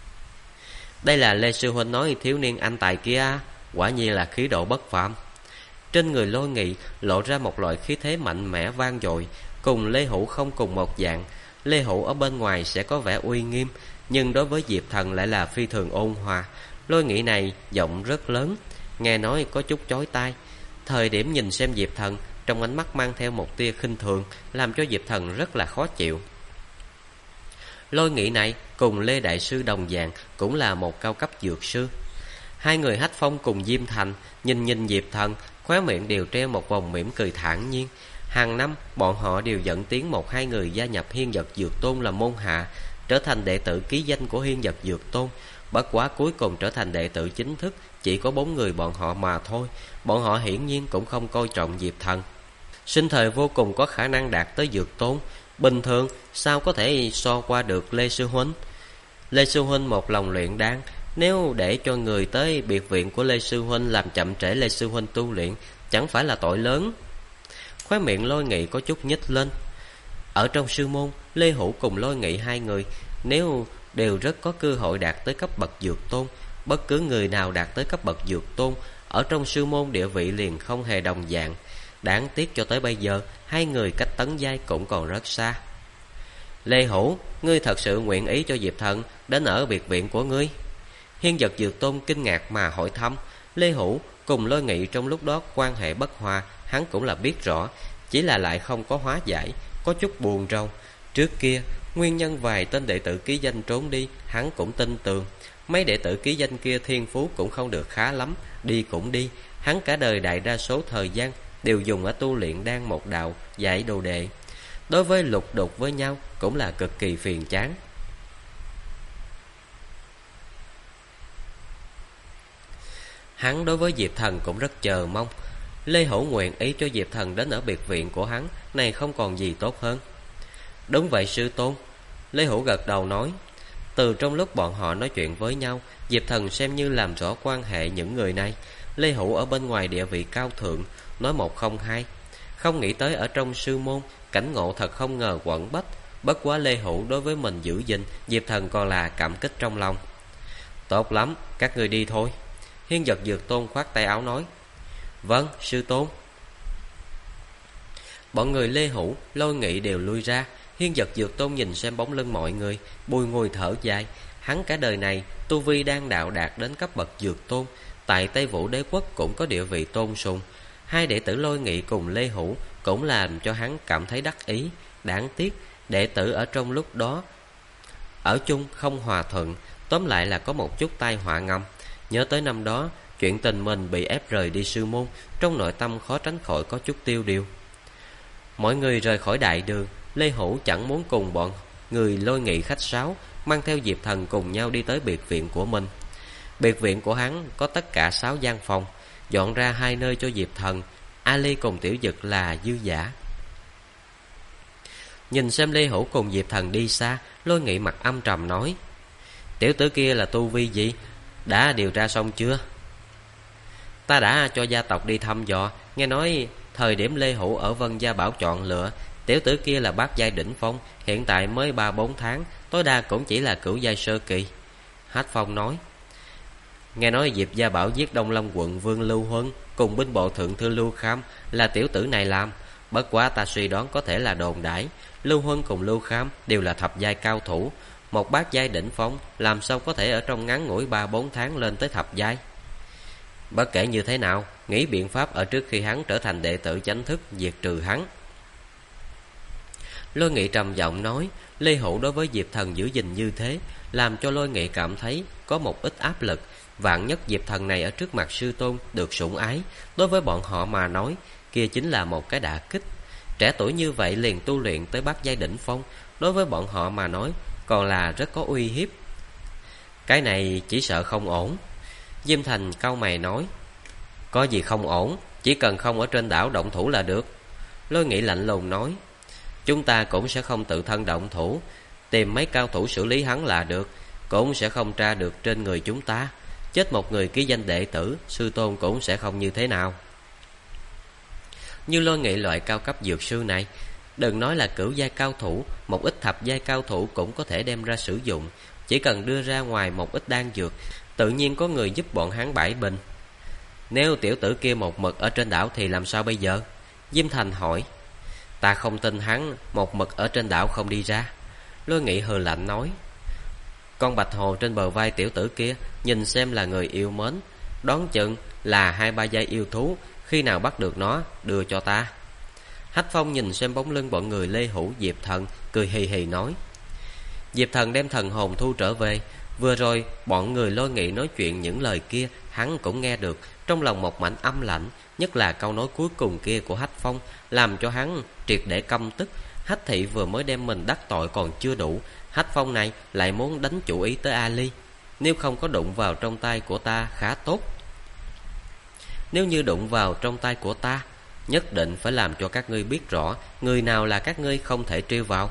Đây là Lê sư huynh nói thiếu niên anh tài kia, quả nhiên là khí độ bất phàm. Trên người Lôi Nghị lộ ra một loại khí thế mạnh mẽ vang dội, cùng Lê Hữu không cùng một dạng. Lê Hữu ở bên ngoài sẽ có vẻ uy nghiêm, nhưng đối với Diệp Thần lại là phi thường ôn hòa. Lôi Nghị này giọng rất lớn, nghe nói có chút chói tai. Thời điểm nhìn xem Diệp Thần, trong ánh mắt mang theo một tia khinh thường, làm cho Diệp Thần rất là khó chịu. Lôi Nghị này cùng Lê Đại Sư đồng dạng, cũng là một cao cấp dược sư. 2 người Hách Phong cùng Diêm Thành nhìn Diệp Thần, khóe miệng đều treo một vòng mỉm cười thản nhiên. Hàng năm bọn họ đều dẫn tiến 1-2 người gia nhập Hiên Vật Dược Tôn làm môn hạ, trở thành đệ tử ký danh của Hiên Vật Dược Tôn. Bất quá cuối cùng trở thành đệ tử chính thức chỉ có 4 người bọn họ mà thôi. Bọn họ hiển nhiên cũng không coi trọng Diệp Thần. Sinh thời vô cùng có khả năng đạt tới Dược Tôn, bình thường sao có thể so qua được Lê sư huynh. Lê sư huynh một lòng luyện đan, nếu để cho người tới biệt viện của Lê sư huynh làm chậm trễ Lê sư huynh tu luyện, chẳng phải là tội lớn. Khóe miệng Lôi Nghị có chút nhếch lên. Ở trong sư môn, Lê Hữu cùng Lôi Nghị 2 người nếu đều rất có cơ hội đạt tới cấp bậc Dược Tôn. Bất cứ người nào đạt tới cấp bậc Dược Tôn, ở trong sư môn địa vị liền không hề đồng dạng. Đáng tiếc cho tới bây giờ 2 người cách tấn giai cũng còn rất xa. Lê Hữu, ngươi thật sự nguyện ý cho Diệp Thần đến ở biệt viện của ngươi? Hiên Vật Dược Tôn kinh ngạc mà hỏi thăm. Lê Hữu cùng Lôi Nghị trong lúc đó quan hệ bất hòa, hắn cũng là biết rõ, chỉ là lại không có hóa giải, có chút buồn rầu. Trước kia nguyên nhân vài tên đệ tử ký danh trốn đi, hắn cũng tin tưởng. Mấy đệ tử ký danh kia thiên phú cũng không được khá lắm, đi cũng đi. Hắn cả đời đại đa số thời gian đều dùng ở tu luyện đan một đạo, dạy đồ đệ. Đối với lục đục với nhau cũng là cực kỳ phiền chán. Hắn đối với Diệp Thần cũng rất chờ mong. Lê Hữu nguyện ý cho Diệp Thần đến ở biệt viện của hắn, này không còn gì tốt hơn. Đúng vậy sư tôn. Lê Hữu gật đầu nói. Từ trong lúc bọn họ nói chuyện với nhau, Diệp Thần xem như làm rõ quan hệ những người này. Lê Hữu ở bên ngoài địa vị cao thượng, nói một không hai. Không nghĩ tới ở trong sư môn, cảnh ngộ thật không ngờ quẩn bách. Bất quá Lê Hữu đối với mình giữ gìn, Diệp Thần còn là cảm kích trong lòng. Tốt lắm, các người đi thôi. Hiên Vật Dược Tôn khoát tay áo nói. Vâng, sư tôn. Bọn người Lê Hữu, Lôi Nghị đều lui ra. Hiên Vật Dược Tôn nhìn xem bóng lưng mọi người, bùi ngùi thở dài. Hắn cả đời này tu vi đan đạo đạt đến cấp bậc Dược Tôn, tại Tây Vũ Đế quốc cũng có địa vị tôn sùng. 2 đệ tử Lôi Nghị cùng Lê Hữu cũng làm cho hắn cảm thấy đắc ý. Đáng tiếc đệ tử ở trong lúc đó ở chung không hòa thuận, tóm lại là có một chút tai họa ngầm. Nhớ tới năm đó chuyện tình mình bị ép rời đi sư môn, trong nội tâm khó tránh khỏi có chút tiêu điều. Mọi người rời khỏi đại đường, Lê Hữu chẳng muốn cùng bọn người Lôi Nghị khách sáo, mang theo Diệp Thần cùng nhau đi tới biệt viện của mình. Biệt viện của hắn có tất cả 6 gian phòng, dọn ra 2 nơi cho Diệp Thần, Ali cùng Tiểu Dực là dư giả. Nhìn xem Lê Hữu cùng Diệp Thần đi xa, Lôi Nghị mặt âm trầm nói. Tiểu tử kia là tu vi gì? Đã điều tra xong chưa? Ta đã cho gia tộc đi thăm dò, nghe nói thời điểm Lê Hữu ở Vân Gia Bảo chọn lựa, tiểu tử kia là bát giai đỉnh phong, hiện tại mới 3-4 tháng, tối đa cũng chỉ là cửu giai sơ kỳ. Hách Phong nói. Nghe nói Diệp Gia Bảo giết Đông Lâm quận Vương Lưu Huân cùng binh bộ thượng thư Lưu Kham là tiểu tử này làm. Bất quá ta suy đoán có thể là đồn đãi. Lưu Huân cùng Lưu Kham đều là thập giai cao thủ, một bát giai đỉnh phong làm sao có thể ở trong ngắn ngủi 3-4 tháng lên tới thập giai. Bất kể như thế nào, nghĩ biện pháp ở trước khi hắn trở thành đệ tử chánh thức, diệt trừ hắn. Lôi Nghị trầm giọng nói. Lê Hữu đối với Diệp Thần giữ gìn như thế, làm cho Lôi Nghị cảm thấy có một ít áp lực. Vạn nhất Diệp Thần này ở trước mặt sư tôn được sủng ái, đối với bọn họ mà nói, kia chính là một cái đả kích. Trẻ tuổi như vậy liền tu luyện tới bát giai đỉnh phong, đối với bọn họ mà nói còn là rất có uy hiếp. Cái này chỉ sợ không ổn. Diêm Thành cau mày nói. Có gì không ổn, chỉ cần không ở trên đảo động thủ là được. Lôi Nghị lạnh lùng nói. Chúng ta cũng sẽ không tự thân động thủ, tìm mấy cao thủ xử lý hắn là được, cũng sẽ không tra được trên người chúng ta. Chết một người ký danh đệ tử, sư tôn cũng sẽ không như thế nào. Như Lôi Nghị loại cao cấp dược sư này, đừng nói là cửu giai cao thủ, một ít thập giai cao thủ cũng có thể đem ra sử dụng. Chỉ cần đưa ra ngoài một ít đan dược, tự nhiên có người giúp bọn hắn bãi bình. Nếu tiểu tử kia một mực ở trên đảo thì làm sao bây giờ? Diêm Thành hỏi. Ta không tin hắn một mực ở trên đảo không đi ra. Lôi Nghị hừ lạnh nói. Con bạch hồ trên bờ vai tiểu tử kia, nhìn xem là người yêu mến, đoán chừng là 2-3 giai yêu thú, khi nào bắt được nó đưa cho ta. Hách Phong nhìn xem bóng lưng bọn người Lê Hữu, Diệp Thần, cười hì hì nói. Diệp Thần đem thần hồn thu trở về. Vừa rồi bọn người Lôi Nghị nói chuyện những lời kia hắn cũng nghe được, trong lòng một mảnh âm lạnh, nhất là câu nói cuối cùng kia của Hách Phong làm cho hắn triệt để căm tức. Hách thị vừa mới đem mình đắc tội còn chưa đủ, Hách Phong này lại muốn đánh chủ ý tới Ali. Nếu không có đụng vào trong tay của ta khá tốt. Nếu như đụng vào trong tay của ta, nhất định phải làm cho các ngươi biết rõ người nào là các ngươi không thể trêu vào.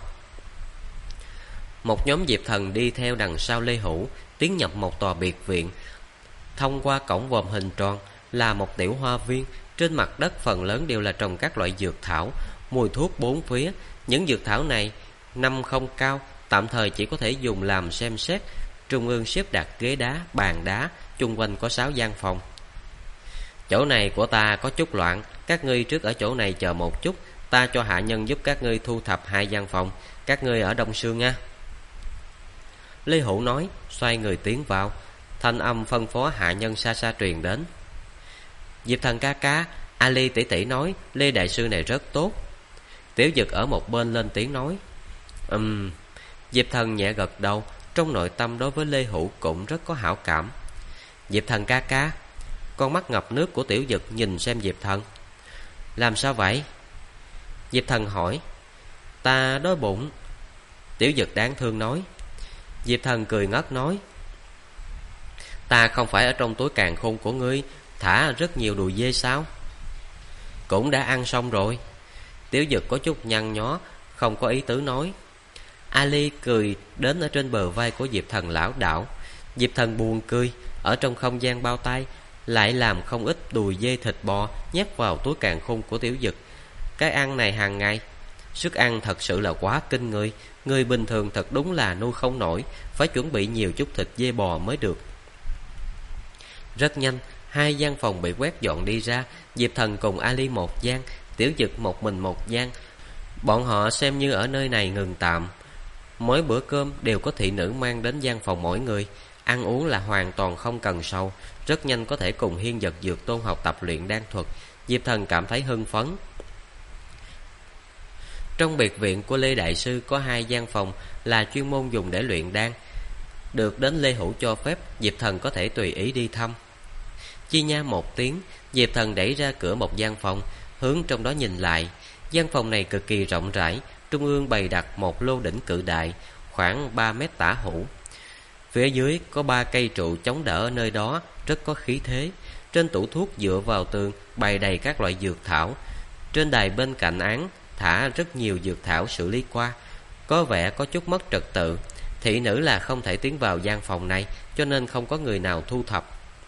Một nhóm Diệp Thần đi theo đằng sau Lê Hữu, tiến nhập một tòa biệt viện. Thông qua cổng vòm hình tròn là một tiểu hoa viên, trên mặt đất phần lớn đều là trồng các loại dược thảo, mùi thuốc bốn phía. Những dược thảo này năm không cao, tạm thời chỉ có thể dùng làm xem xét. Trung ương xếp đặt ghế đá, bàn đá, chung quanh có 6 gian phòng. Chỗ này của ta có chút loạn, các ngươi trước ở chỗ này chờ một chút, ta cho hạ nhân giúp các ngươi thu thập 2 gian phòng, các ngươi ở Đông Sương nha. Lê Hữu nói, xoay người tiến vào. Thanh âm phân phó hạ nhân xa xa truyền đến. Diệp Thần ca ca, Ali tỷ tỷ nói Lê đại sư này rất tốt. Tiểu Dực ở một bên lên tiếng nói. Diệp Thần nhẹ gật đầu, trong nội tâm đối với Lê Hữu cũng rất có hảo cảm. Diệp Thần ca ca. Con mắt ngập nước của Tiểu Dực nhìn xem Diệp Thần. Làm sao vậy? Diệp Thần hỏi. Ta đói bụng. Tiểu Dực đáng thương nói. Diệp Thần cười ngất nói. Ta không phải ở trong túi càn khôn của ngươi thả rất nhiều đùi dê sao? Cũng đã ăn xong rồi. Tiểu Dực có chút nhăn nhó, không có ý tứ nói. Ali cười đến ở trên bờ vai của Diệp Thần lão đảo. Diệp Thần buồn cười, ở trong không gian bao tay lại làm không ít đùi dê thịt bò nhét vào túi càn khôn của Tiểu Dực. Cái ăn này hàng ngày, sức ăn thật sự là quá kinh người. Người bình thường thật đúng là nuôi không nổi, phải chuẩn bị nhiều chút thịt dê bò mới được. Rất nhanh, 2 gian phòng bị quét dọn đi ra. Diệp Thần cùng Ali một gian, Tiểu Dực một mình một gian. Bọn họ xem như ở nơi này ngừng tạm. Mỗi bữa cơm đều có thị nữ mang đến gian phòng mỗi người. Ăn uống là hoàn toàn không cần sầu, rất nhanh có thể cùng Hiên Vật Dược Tôn học tập luyện đan thuật. Diệp Thần cảm thấy hưng phấn. Trong biệt viện của Lê đại sư có 2 gian phòng là chuyên môn dùng để luyện đan. Được đến Lê Hữu cho phép, Diệp Thần có thể tùy ý đi thăm. Chi nha một tiếng, Diệp Thần đẩy ra cửa một gian phòng, hướng trong đó nhìn lại. Gian phòng này cực kỳ rộng rãi, trung ương bày đặt một lô đỉnh cự đại, khoảng 3 mét tả hữu. Phía dưới có 3 cây trụ chống đỡ ở nơi đó, rất có khí thế. Trên tủ thuốc dựa vào tường bày đầy các loại dược thảo. Trên đài bên cạnh án thả rất nhiều dược thảo xử lý qua, có vẻ có chút mất trật tự. Thị nữ là không thể tiến vào gian phòng này, cho nên không có người nào thu thập.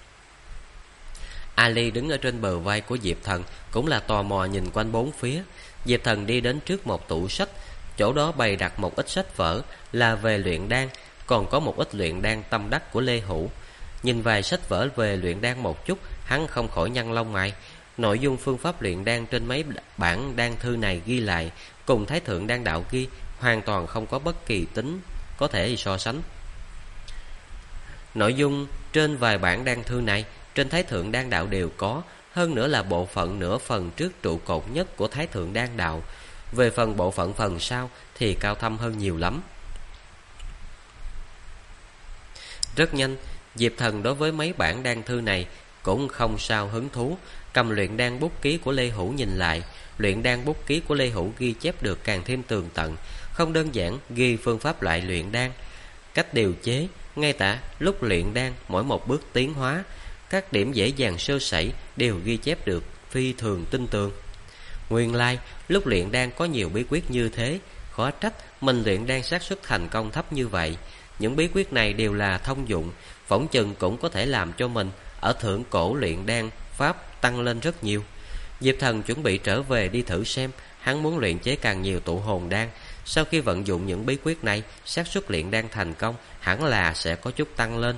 Ali đứng ở trên bờ vai của Diệp Thần, cũng là tò mò nhìn quanh bốn phía. Diệp Thần đi đến trước một tủ sách, chỗ đó bày đặt một ít sách vở là về luyện đan, còn có một ít luyện đan tâm đắc của Lê Hữu. Nhìn vài sách vở về luyện đan một chút, hắn không khỏi nhăn lông mày. Nội dung phương pháp luyện đan trên mấy bản đan thư này ghi lại, cùng Thái Thượng Đan Đạo ghi hoàn toàn không có bất kỳ tính có thể so sánh. Nội dung trên vài bản đan thư này trên Thái Thượng Đan Đạo đều có, hơn nữa là bộ phận nửa phần trước trụ cột nhất của Thái Thượng Đan Đạo. Về phần bộ phận phần sau thì cao thâm hơn nhiều lắm. Rất nhanh, Diệp Thần đối với mấy bản đan thư này cũng không sao hứng thú, cầm luyện đan bút ký của Lê Hữu nhìn lại. Luyện đan bút ký của Lê Hữu ghi chép được càng thêm tường tận, không đơn giản ghi phương pháp loại luyện đan, cách điều chế, ngay cả lúc luyện đan mỗi một bước tiến hóa, các điểm dễ dàng sơ sẩy đều ghi chép được phi thường tinh tường. Nguyên lai lúc luyện đan có nhiều bí quyết như thế, khó trách mình luyện đan xác suất thành công thấp như vậy. Những bí quyết này đều là thông dụng, phỏng chừng cũng có thể làm cho mình ở thượng cổ luyện đan pháp tăng lên rất nhiều. Diệp Thần chuẩn bị trở về đi thử xem, hắn muốn luyện chế càng nhiều tụ hồn đan. Sau khi vận dụng những bí quyết này, xác suất luyện đan thành công hẳn là sẽ có chút tăng lên.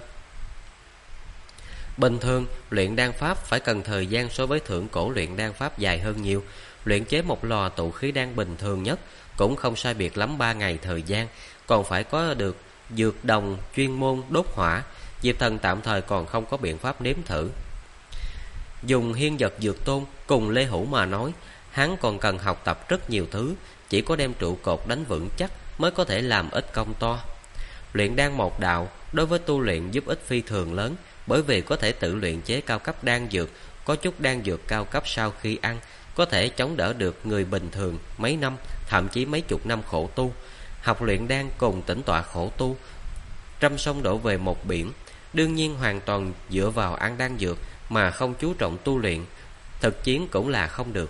Bình thường, luyện đan pháp phải cần thời gian so với thượng cổ luyện đan pháp dài hơn nhiều. Luyện chế một lò tụ khí đan bình thường nhất cũng không sai biệt lắm 3 ngày thời gian, còn phải có được dược đồng chuyên môn đốt hỏa. Diệp Thần tạm thời còn không có biện pháp nếm thử. Dùng hiên vật dược tôn cùng Lê Hữu mà nói, hắn còn cần học tập rất nhiều thứ, chỉ có đem trụ cột đánh vững chắc mới có thể làm ít công to. Luyện đan một đạo đối với tu luyện giúp ích phi thường lớn, bởi vì có thể tự luyện chế cao cấp đan dược, có chút đan dược cao cấp sau khi ăn có thể chống đỡ được người bình thường mấy năm, thậm chí mấy chục năm khổ tu. Học luyện đan cùng tĩnh tọa khổ tu, trăm sông đổ về một biển. Đương nhiên hoàn toàn dựa vào ăn đan dược mà không chú trọng tu luyện, thực chiến cũng là không được.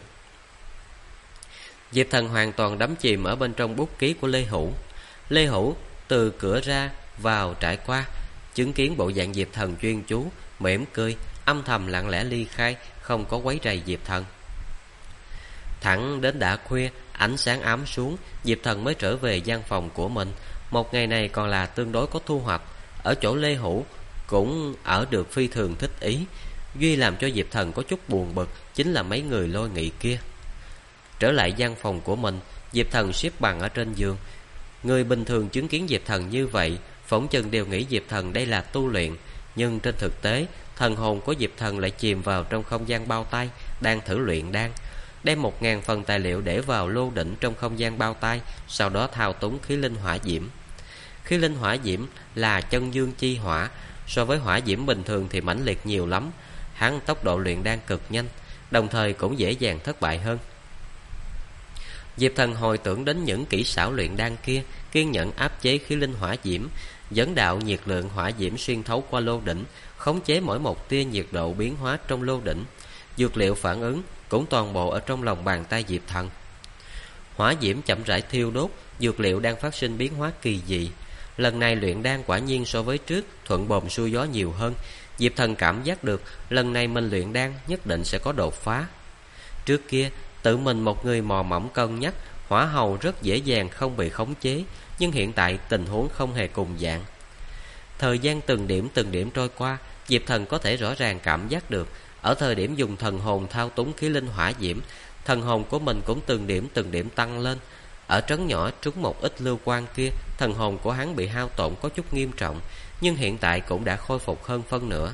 Diệp Thần hoàn toàn đắm chìm ở bên trong bút ký của Lê Hữu. Lê Hữu từ cửa ra vào trải qua, chứng kiến bộ dạng Diệp Thần chuyên chú, mỉm cười, âm thầm lặng lẽ ly khai, không có quấy rầy Diệp Thần. Thẳng đến đã khuya, ánh sáng ám xuống, Diệp Thần mới trở về gian phòng của mình. Một ngày này còn là tương đối có thu hoạch, ở chỗ Lê Hữu cũng ở được phi thường thích ý. Duy làm cho Diệp Thần có chút buồn bực chính là mấy người Lôi Nghị kia. Trở lại gian phòng của mình, Diệp Thần xếp bằng ở trên giường. Người bình thường chứng kiến Diệp Thần như vậy, phỏng chừng đều nghĩ Diệp Thần đây là tu luyện, nhưng trên thực tế, thần hồn của Diệp Thần lại chìm vào trong không gian bao tay, đang thử luyện đan. Đem 1000 phần tài liệu để vào lô đỉnh trong không gian bao tay, sau đó thao túng khí linh hỏa diễm. Khí linh hỏa diễm là chân dương chi hỏa, so với hỏa diễm bình thường thì mãnh liệt nhiều lắm. Hắn tốc độ luyện đan cực nhanh, đồng thời cũng dễ dàng thất bại hơn. Diệp Thần hồi tưởng đến những kỹ xảo luyện đan kia, kiên nhẫn áp chế khí linh hỏa diễm, dẫn đạo nhiệt lượng hỏa diễm xuyên thấu qua lô đỉnh, khống chế mỗi một tia nhiệt độ biến hóa trong lô đỉnh. Dược liệu phản ứng cũng toàn bộ ở trong lòng bàn tay Diệp Thần. Hỏa diễm chậm rãi thiêu đốt, dược liệu đang phát sinh biến hóa kỳ dị. Lần này luyện đan quả nhiên so với trước thuận buồm xuôi gió nhiều hơn. Diệp Thần cảm giác được lần này mình luyện đan nhất định sẽ có đột phá. Trước kia tự mình một người mò mẫm cân nhắc, hỏa hầu rất dễ dàng không bị khống chế, nhưng hiện tại tình huống không hề cùng dạng. Thời gian từng điểm trôi qua, Diệp Thần có thể rõ ràng cảm giác được, ở thời điểm dùng thần hồn thao túng khí linh hỏa diễm, thần hồn của mình cũng từng điểm tăng lên. Ở trấn nhỏ trúng một ít lưu quan kia, thần hồn của hắn bị hao tổn có chút nghiêm trọng, nhưng hiện tại cũng đã khôi phục hơn phân nửa.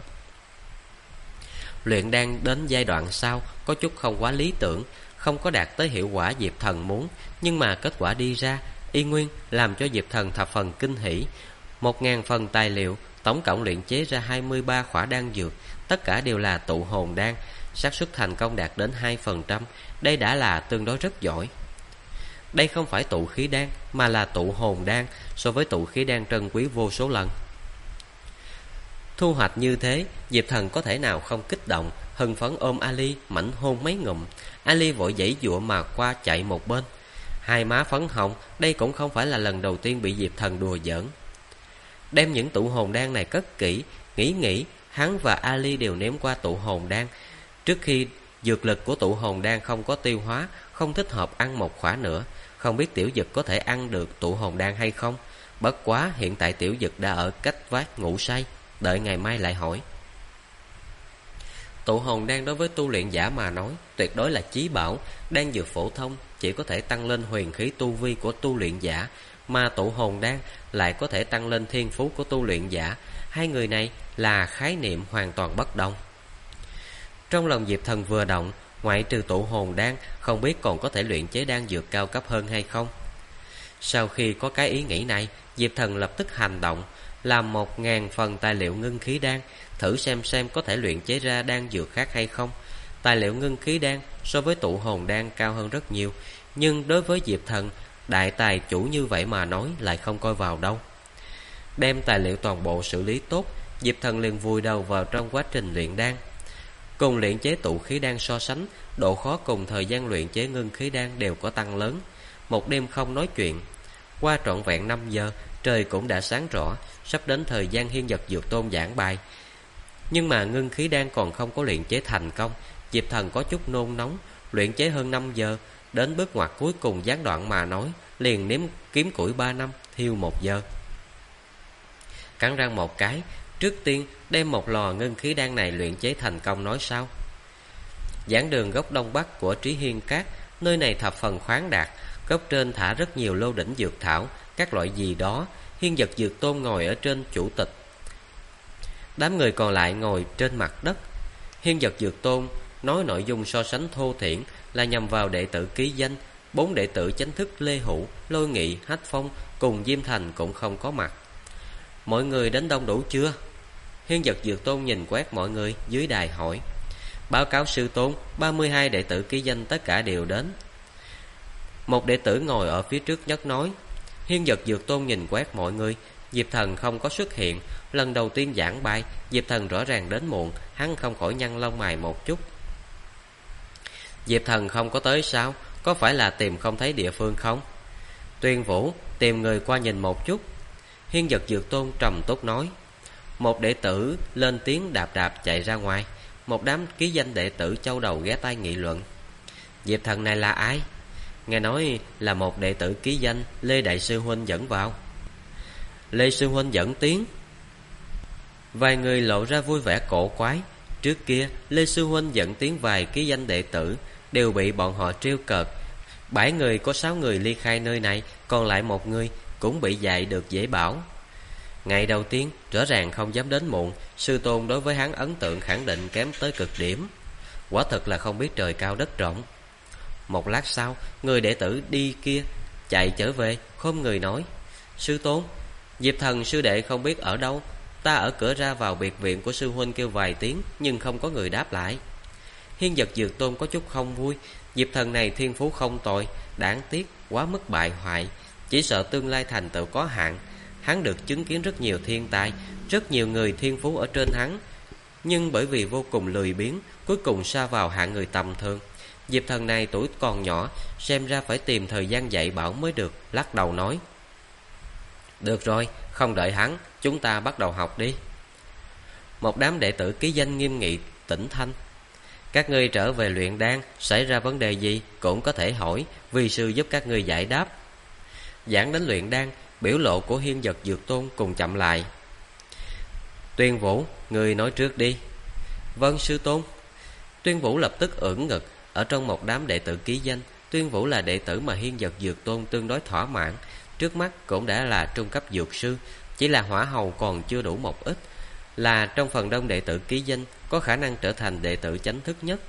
Luyện đan đến giai đoạn sau có chút không quá lý tưởng, không có đạt tới hiệu quả Diệp Thần muốn, nhưng mà kết quả đi ra y nguyên làm cho Diệp Thần thập phần kinh hỉ. 1000 phần tài liệu, tổng cộng luyện chế ra 23 khỏa đan dược, tất cả đều là tụ hồn đan, xác suất thành công đạt đến 2%, đây đã là tương đối rất giỏi. Đây không phải tụ khí đan mà là tụ hồn đan, so với tụ khí đan trân quý vô số lần. Thu hoạch như thế, Diệp Thần có thể nào không kích động, hưng phấn ôm Ali mảnh hôn mấy ngụm. Ali vội giãy giụa mà qua chạy một bên, hai má phấn hồng. Đây cũng không phải là lần đầu tiên bị Diệp Thần đùa giỡn. Đem những tụ hồn đan này cất kỹ, nghĩ hắn và Ali đều nếm qua tụ hồn đan. Trước khi dược lực của tụ hồn đan không có tiêu hóa, không thích hợp ăn một khỏa nữa. Không biết tiểu dực có thể ăn được tụ hồn đan hay không. Bất quá hiện tại tiểu dực đã ở cách vách ngủ say, đợi ngày mai lại hỏi. Tụ hồn đan đối với tu luyện giả mà nói tuyệt đối là chí bảo. Đan dược phổ thông chỉ có thể tăng lên huyền khí tu vi của tu luyện giả, mà tụ hồn đan lại có thể tăng lên thiên phú của tu luyện giả. Hai người này là khái niệm hoàn toàn bất đồng. Trong lòng Diệp Thần vừa động, ngoại trừ tụ hồn đan, không biết còn có thể luyện chế đan dược cao cấp hơn hay không. Sau khi có cái ý nghĩ này, Diệp Thần lập tức hành động. làm 1000 phần tài liệu ngưng khí đan, thử xem có thể luyện chế ra đan dược khác hay không. Tài liệu ngưng khí đan so với tụ hồn đan cao hơn rất nhiều, nhưng đối với Diệp Thần, đại tài chủ như vậy mà nói lại không coi vào đâu. Đem tài liệu toàn bộ xử lý tốt, Diệp Thần liền vùi đầu vào trong quá trình luyện đan. Cùng luyện chế tụ khí đan so sánh, độ khó cùng thời gian luyện chế ngưng khí đan đều có tăng lớn. Một đêm không nói chuyện, qua trọn vẹn 5 giờ, trời cũng đã sáng rõ, sắp đến thời gian Hiên Vật Dược Tôn giảng bài. Nhưng mà ngưng khí đan còn không có luyện chế thành công. Diệp Thần có chút nôn nóng. Luyện chế hơn 5 giờ, đến bước ngoặt cuối cùng gián đoạn mà nói, liền nếm kiếm củi 3 năm, thiêu 1 giờ. Cắn răng một cái, trước tiên đem một lò ngưng khí đan này luyện chế thành công nói sau. Giảng đường góc đông bắc của Trí Hiên Các, nơi này thập phần khoáng đạt, góc trên thả rất nhiều lô đỉnh dược thảo, các loại gì đó. Hiên Vật Dược Tôn ngồi ở trên chủ tịch, đám người còn lại ngồi trên mặt đất. Hiên Vật Dược Tôn nói nội dung so sánh thô thiển, là nhằm vào đệ tử ký danh. 4 đệ tử chính thức Lê Hữu, Lôi Nghị, Hách Phong cùng Diêm Thành cũng không có mặt. Mọi người đến đông đủ chưa? Hiên Vật Dược Tôn nhìn quét mọi người dưới đài hỏi. Báo cáo sư tôn, 32 đệ tử ký danh tất cả đều đến. Một đệ tử ngồi ở phía trước nhất nói. Hiên Vật Dược Tôn nhìn quét mọi người. Diệp Thần không có xuất hiện. Lần đầu tiên giảng bài, Diệp Thần rõ ràng đến muộn. Hắn không khỏi nhăn lông mày một chút. Diệp Thần không có tới sao? Có phải là tìm không thấy địa phương không? Tuyên Vũ tìm người qua nhìn một chút. Hiên Vật Dược Tôn trầm túc nói. Một đệ tử lên tiếng đạp đạp chạy ra ngoài. Một đám ký danh đệ tử châu đầu ghé tai nghị luận. Diệp Thần này là ai? Nghe nói là một đệ tử ký danh Lê Đại Sư Huynh dẫn vào. Lê Sư Huynh dẫn tiếng. Vài người lộ ra vui vẻ cổ quái. Trước kia Lê Sư Huynh dẫn tiếng vài ký danh đệ tử đều bị bọn họ trêu cợt. 7 người có 6 người ly khai nơi này, còn lại 1 người cũng bị dạy được dễ bảo. Ngày đầu tiên rõ ràng không dám đến muộn. Sư tôn đối với hắn ấn tượng khẳng định kém tới cực điểm. Quả thực là không biết trời cao đất rộng. Một lát sau, người đệ tử đi kia chạy trở về, khom người nói. Sư tôn, Diệp Thần sư đệ không biết ở đâu. Ta ở cửa ra vào biệt viện của sư huynh kêu vài tiếng, nhưng không có người đáp lại. Hiên Vật Dược Tôn có chút không vui. Diệp Thần này thiên phú không tồi, đáng tiếc quá mức bại hoại, chỉ sợ tương lai thành tựu có hạn. Hắn được chứng kiến rất nhiều thiên tài, rất nhiều người thiên phú ở trên hắn, nhưng bởi vì vô cùng lười biếng, cuối cùng sa vào hạng người tầm thường. Diệp Thần này tuổi còn nhỏ, xem ra phải tìm thời gian dạy bảo mới được, lắc đầu nói. Được rồi, không đợi hắn, chúng ta bắt đầu học đi. Một đám đệ tử ký danh nghiêm nghị tỉnh thanh. Các ngươi trở về luyện đan, xảy ra vấn đề gì cũng có thể hỏi, vi sư giúp các ngươi giải đáp. Giảng đến luyện đan, biểu lộ của Hiên Vật Dược Tôn cùng chậm lại. Tuyên Vũ, người nói trước đi. Vâng sư tôn. Tuyên Vũ lập tức ưỡn ngực. Ở trong một đám đệ tử ký danh, Tuyên Vũ là đệ tử mà Hiên Vật Dược Tôn tương đối thỏa mãn. Trước mắt cũng đã là trung cấp dược sư, chỉ là hỏa hầu còn chưa đủ một ít, là trong phần đông đệ tử ký danh có khả năng trở thành đệ tử chánh thức nhất.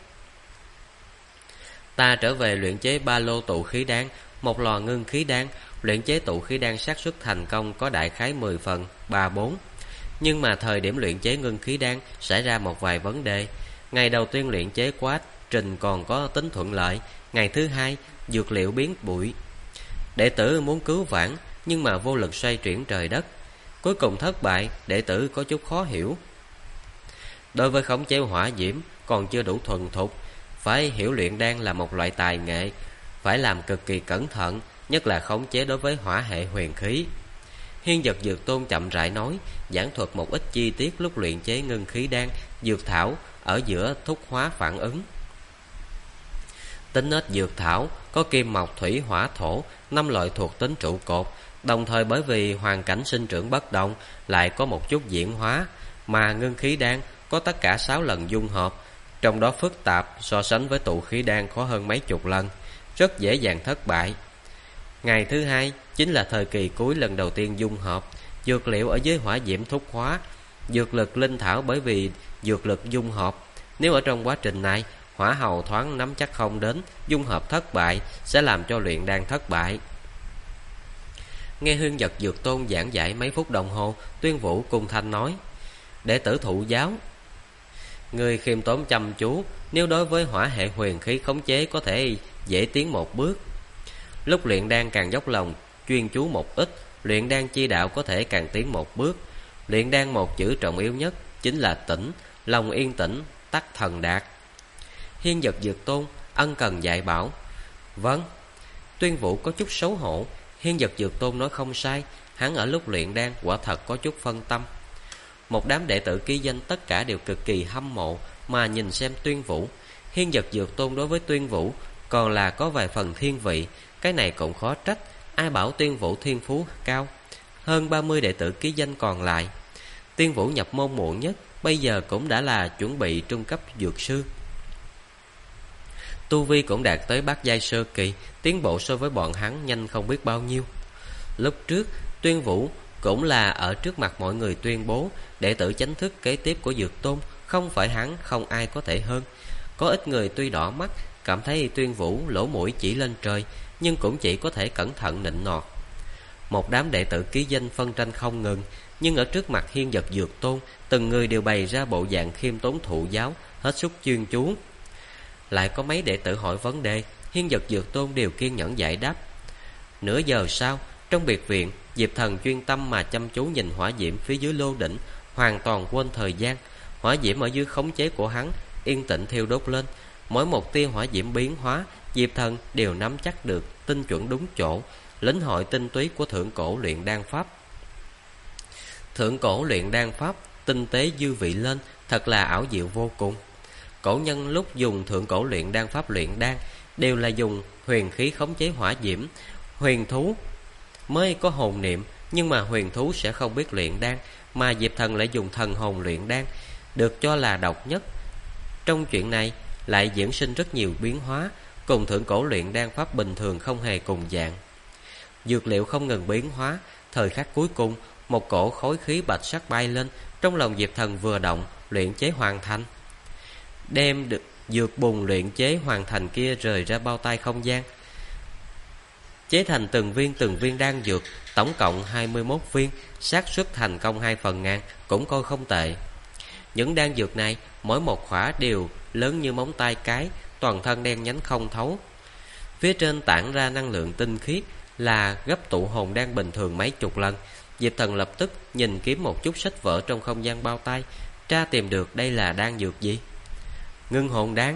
Ta trở về luyện chế 3 lô tụ khí đan, 1 lò ngưng khí đan. Luyện chế tụ khí đan xác suất thành công có đại khái 10 phần, 3-4. Nhưng mà thời điểm luyện chế ngưng khí đan xảy ra một vài vấn đề. Ngày đầu tiên luyện chế quá trình còn có tính thuận lợi. Ngày thứ hai, dược liệu biến bụi. Đệ tử muốn cứu vãn, nhưng mà vô lực xoay chuyển trời đất. Cuối cùng thất bại, đệ tử có chút khó hiểu. Đối với khống chế hỏa diễm còn chưa đủ thuần thục, phải hiểu luyện đan là một loại tài nghệ, phải làm cực kỳ cẩn thận, nhất là khống chế đối với hỏa hệ huyền khí. Hiên Vật Dược Tôn chậm rãi nói, giảng thuật một ít chi tiết lúc luyện chế ngưng khí đan, dược thảo ở giữa thúc hóa phản ứng. Tính nết dược thảo có kim mộc thủy hỏa thổ, 5 loại thuộc tính trụ cột, đồng thời bởi vì hoàn cảnh sinh trưởng bất đồng lại có một chút diễn hóa, mà ngưng khí đan có tất cả 6 lần dung hợp, trong đó phức tạp so sánh với tụ khí đan khó hơn mấy chục lần, rất dễ dàng thất bại. Ngày thứ hai chính là thời kỳ cuối lần đầu tiên dung hợp, dược liệu ở dưới hỏa diễm thúc hóa, dược lực linh thảo bởi vì dược lực dung hợp. Nếu ở trong quá trình này hỏa hầu thoáng nắm chắc không đến, dung hợp thất bại sẽ làm cho luyện đan thất bại. Nghe Huyên Vật Dược Tôn giảng giải mấy phút đồng hồ, Tuyên Vũ cung thanh nói: đệ tử thụ giáo. Người khiêm tốn chăm chú, nếu đối với hỏa hệ huyền khí khống chế có thể dễ tiến một bước. Lúc luyện đan càng dốc lòng chuyên chú một ít, luyện đan chi đạo có thể càng tiến một bước. Luyện đan một chữ trọng yếu nhất chính là tĩnh, lòng yên tĩnh tắc thần đạt. Hiên Vật Dược Tôn ân cần dạy bảo. Vâng. Tuyên Vũ có chút xấu hổ. Hiên Vật Dược Tôn nói không sai, hắn ở lúc luyện đan quả thật có chút phân tâm. Một đám đệ tử ký danh tất cả đều cực kỳ hâm mộ mà nhìn xem Tuyên Vũ. Hiên Vật Dược Tôn đối với Tuyên Vũ còn là có vài phần thiên vị, cái này cũng khó trách. Ai bảo Tuyên Vũ thiên phú cao. Hơn 30 đệ tử ký danh còn lại, Tuyên Vũ nhập môn muộn nhất, bây giờ cũng đã là chuẩn bị trung cấp dược sư. Tu vi cũng đạt tới bát giai sơ kỳ, tiến bộ so với bọn hắn nhanh không biết bao nhiêu. Lúc trước Tuyên Vũ cũng là ở trước mặt mọi người tuyên bố đệ tử chính thức kế tiếp của Dược Tôn, không phải hắn không ai có thể hơn. Có ít người tuy đỏ mắt, cảm thấy Tuyên Vũ lỗ mũi chỉ lên trời, nhưng cũng chỉ có thể cẩn thận nịnh nọt. Một đám đệ tử ký danh phân tranh không ngừng, nhưng ở trước mặt Hiên Vật Dược Tôn, từng người đều bày ra bộ dạng khiêm tốn thụ giáo, hết sức chuyên chú. Lại có mấy đệ tử hỏi vấn đề, Hiên Vật Dược Tôn đều kiên nhẫn giải đáp. Nửa giờ sau, trong biệt viện, Diệp Thần chuyên tâm mà chăm chú nhìn hỏa diễm phía dưới lô đỉnh, hoàn toàn quên thời gian. Hỏa diễm ở dưới khống chế của hắn yên tĩnh thiêu đốt lên. Mỗi một tia hỏa diễm biến hóa, Diệp Thần đều nắm chắc được, tinh chuẩn đúng chỗ, lĩnh hội tinh túy của thượng cổ luyện đan pháp. Thượng cổ luyện đan pháp tinh tế dư vị lên, thật là ảo diệu vô cùng. Cổ nhân lúc dùng thượng cổ luyện đan pháp luyện đan đều là dùng huyền khí khống chế hỏa diễm. Huyền thú mới có hồn niệm, nhưng mà huyền thú sẽ không biết luyện đan, mà Diệp Thần lại dùng thần hồn luyện đan, được cho là độc nhất. Trong chuyện này lại diễn sinh rất nhiều biến hóa, cùng thượng cổ luyện đan pháp bình thường không hề cùng dạng. Dược liệu không ngừng biến hóa, thời khắc cuối cùng, một cổ khối khí bạch sắc bay lên, trong lòng Diệp Thần vừa động, luyện chế hoàn thành. Đem được dược bùn luyện chế hoàn thành kia rời ra bao tay không gian, chế thành từng viên đan dược, tổng cộng 21 viên, xác suất thành công 2/1000, cũng coi không tệ. Những đan dược này, mỗi một khỏa đều lớn như móng tay cái, toàn thân đen nhánh không thấu. Phía trên tản ra năng lượng tinh khiết, là gấp tụ hồn đan bình thường mấy chục lần. Diệp Thần lập tức nhìn kiếm một chút sách vở trong không gian bao tay, tra tìm được đây là đan dược gì. Ngưng hồn đan.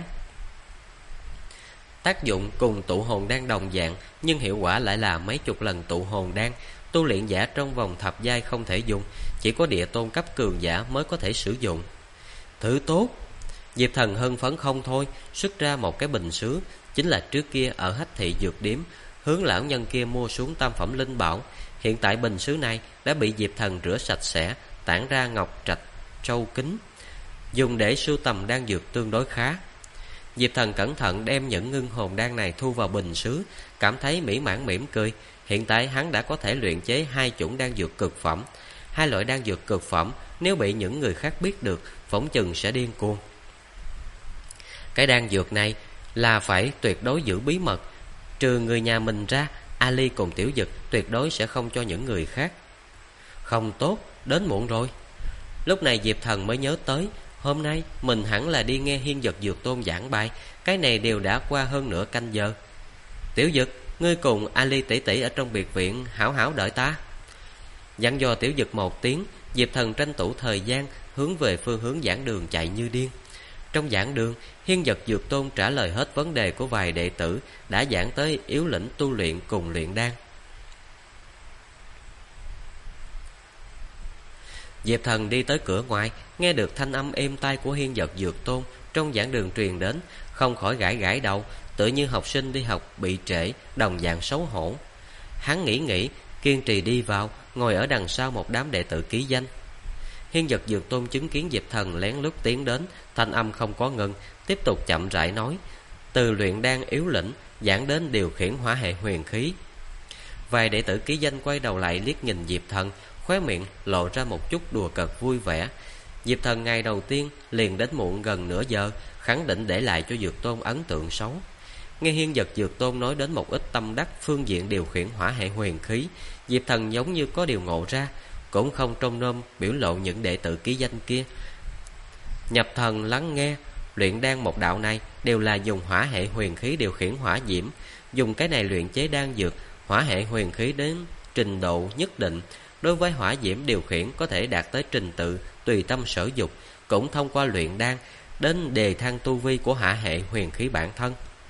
Tác dụng cùng tụ hồn đan đồng dạng, nhưng hiệu quả lại là mấy chục lần tụ hồn đan. Tu luyện giả trong vòng thập giai không thể dùng, chỉ có địa tôn cấp cường giả mới có thể sử dụng. Thứ tốt. Diệp Thần hưng phấn không thôi, xuất ra một cái bình sứ, chính là trước kia ở Hách Thị dược điếm hướng lão nhân kia mua xuống tam phẩm linh bảo. Hiện tại bình sứ này đã bị Diệp Thần rửa sạch sẽ, tản ra ngọc trạch trâu kính, dùng để sưu tầm đan dược tương đối khá. Diệp Thần cẩn thận đem những ngưng hồn đan này thu vào bình sứ, cảm thấy mỹ mãn mỉm cười. Hiện tại hắn đã có thể luyện chế 2 chủng đan dược cực phẩm. 2 loại đan dược cực phẩm nếu bị những người khác biết được, phỏng chừng sẽ điên cuồng. Cái đan dược này là phải tuyệt đối giữ bí mật, trừ người nhà mình ra, Ali cùng Tiểu Dực tuyệt đối sẽ không cho những người khác. Không tốt, đến muộn rồi. Lúc này Diệp Thần mới nhớ tới, hôm nay mình hẳn là đi nghe Hiên Vật Dược Tôn giảng bài, cái này đều đã qua hơn nửa canh giờ. Tiểu Dực, ngươi cùng Ali tỷ tỷ ở trong biệt viện hảo hảo đợi ta. Dặn dò Tiểu Dực một tiếng, Diệp Thần tranh thủ thời gian hướng về phương hướng giảng đường chạy như điên. Trong giảng đường, Hiên Vật Dược Tôn trả lời hết vấn đề của vài đệ tử, đã giảng tới yếu lĩnh tu luyện cùng luyện đan. Diệp Thần đi tới cửa ngoài, nghe được thanh âm êm tai của Hiên Vật Dược Tôn trong giảng đường truyền đến, không khỏi gãi gãi đầu, tựa như học sinh đi học bị trễ, đồng dạng xấu hổ. Hắn nghĩ, kiên trì đi vào, ngồi ở đằng sau một đám đệ tử ký danh. Hiên Vật Dược Tôn chứng kiến Diệp Thần lén lút tiến đến, thanh âm không có ngừng, tiếp tục chậm rãi nói, từ luyện đan yếu lĩnh giảng đến điều khiển hỏa hệ huyền khí. Vài đệ tử ký danh quay đầu lại liếc nhìn Diệp Thần, khóe miệng lộ ra một chút đùa cợt vui vẻ. Diệp Thần ngày đầu tiên liền đến muộn gần nửa giờ, khẳng định để lại cho Dược Tôn ấn tượng xấu. Nghe Hiên Vật Dược Tôn nói đến một ít tâm đắc phương diện điều khiển hỏa hệ huyền khí, Diệp Thần giống như có điều ngộ ra, cũng không trông nom biểu lộ những đệ tử ký danh kia. Nhập thần lắng nghe, luyện đan một đạo này đều là dùng hỏa hệ huyền khí điều khiển hỏa diễm, dùng cái này luyện chế đan dược, hỏa hệ huyền khí đến trình độ nhất định, đối với hỏa diễm điều khiển có thể đạt tới trình tự tùy tâm sở dục, cũng thông qua luyện đan đến đề thăng tu vi của hỏa hệ huyền khí bản thân.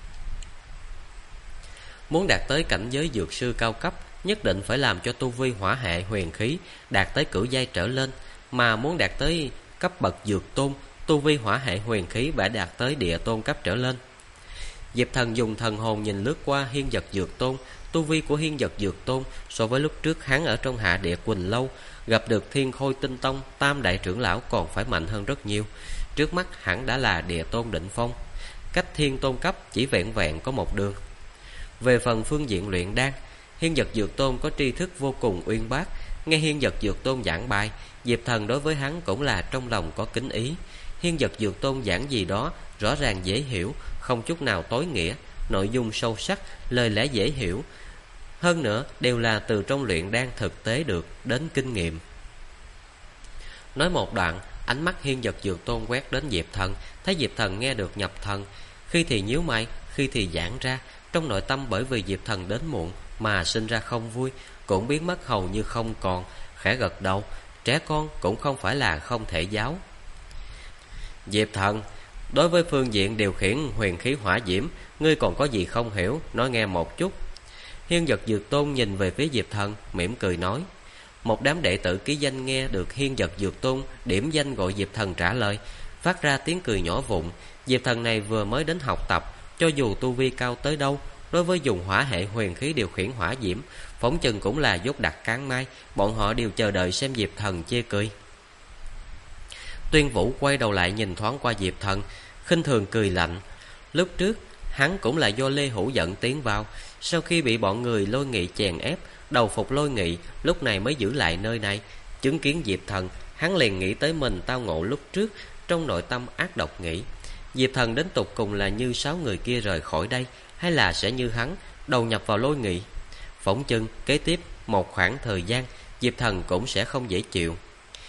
Muốn đạt tới cảnh giới dược sư cao cấp, nhất định phải làm cho tu vi hỏa hệ huyền khí đạt tới cửu giai trở lên, mà muốn đạt tới cấp bậc dược tôn, tu vi hỏa hệ huyền khí phải đạt tới địa tôn cấp trở lên. Diệp Thần dùng thần hồn nhìn lướt qua Hiên Vật Dược Tôn, tu vi của Hiên Vật Dược Tôn so với lúc trước hắn ở trong Hạ Địa Quỳnh Lâu gặp được Thiên Khôi Tinh Tông tam đại trưởng lão còn phải mạnh hơn rất nhiều. Trước mắt hẳn đã là địa tôn đỉnh phong, cách thiên tôn cấp chỉ vẹn vẹn có một đường. Về phần phương diện luyện đan, Hiên Vật Dược Tôn có tri thức vô cùng uyên bác. Nghe Hiên Vật Dược Tôn giảng bài, Diệp Thần đối với hắn cũng là trong lòng có kính ý. Hiên Vật Dược Tôn giảng gì đó rõ ràng dễ hiểu, không chút nào tối nghĩa, nội dung sâu sắc, lời lẽ dễ hiểu, hơn nữa đều là từ trong luyện đan thực tế được đến kinh nghiệm. Nói một đoạn, ánh mắt Hiên Vật Dược Tôn quét đến Diệp Thần, thấy Diệp Thần nghe được nhập thần, khi thì nhíu mày, khi thì giãn ra, trong nội tâm bởi vì Diệp Thần đến muộn mà sinh ra không vui cũng biến mất hầu như không còn, khẽ gật đầu, trẻ con cũng không phải là không thể giáo. Diệp Thần, đối với phương diện điều khiển huyền khí hỏa diễm, ngươi còn có gì không hiểu, nói nghe một chút. Hiên Vật Dược Tôn nhìn về phía Diệp Thần, mỉm cười nói. Một đám đệ tử ký danh nghe được Hiên Vật Dược Tôn điểm danh gọi Diệp Thần trả lời, phát ra tiếng cười nhỏ vụn. Diệp Thần này vừa mới đến học tập, cho dù tu vi cao tới đâu, đối với dùng hỏa hệ huyền khí điều khiển hỏa diễm, phỏng chừng cũng là dốt đặt cán mai. Bọn họ đều chờ đợi xem Diệp Thần chê cười. Tuyên Vũ quay đầu lại nhìn thoáng qua Diệp Thần, khinh thường cười lạnh. Lúc trước hắn cũng là do Lê Hữu dẫn tiến vào, sau khi bị bọn người Lôi Nghị chèn ép, đầu phục Lôi Nghị, lúc này mới giữ lại nơi này. Chứng kiến Diệp Thần, hắn liền nghĩ tới mình tao ngộ lúc trước, trong nội tâm ác độc nghĩ, Diệp Thần đến tục cùng là như 6 người kia rời khỏi đây, hay là sẽ như hắn đầu nhập vào Lôi Nghị. Phỏng chừng kế tiếp một khoảng thời gian, Diệp Thần cũng sẽ không dễ chịu.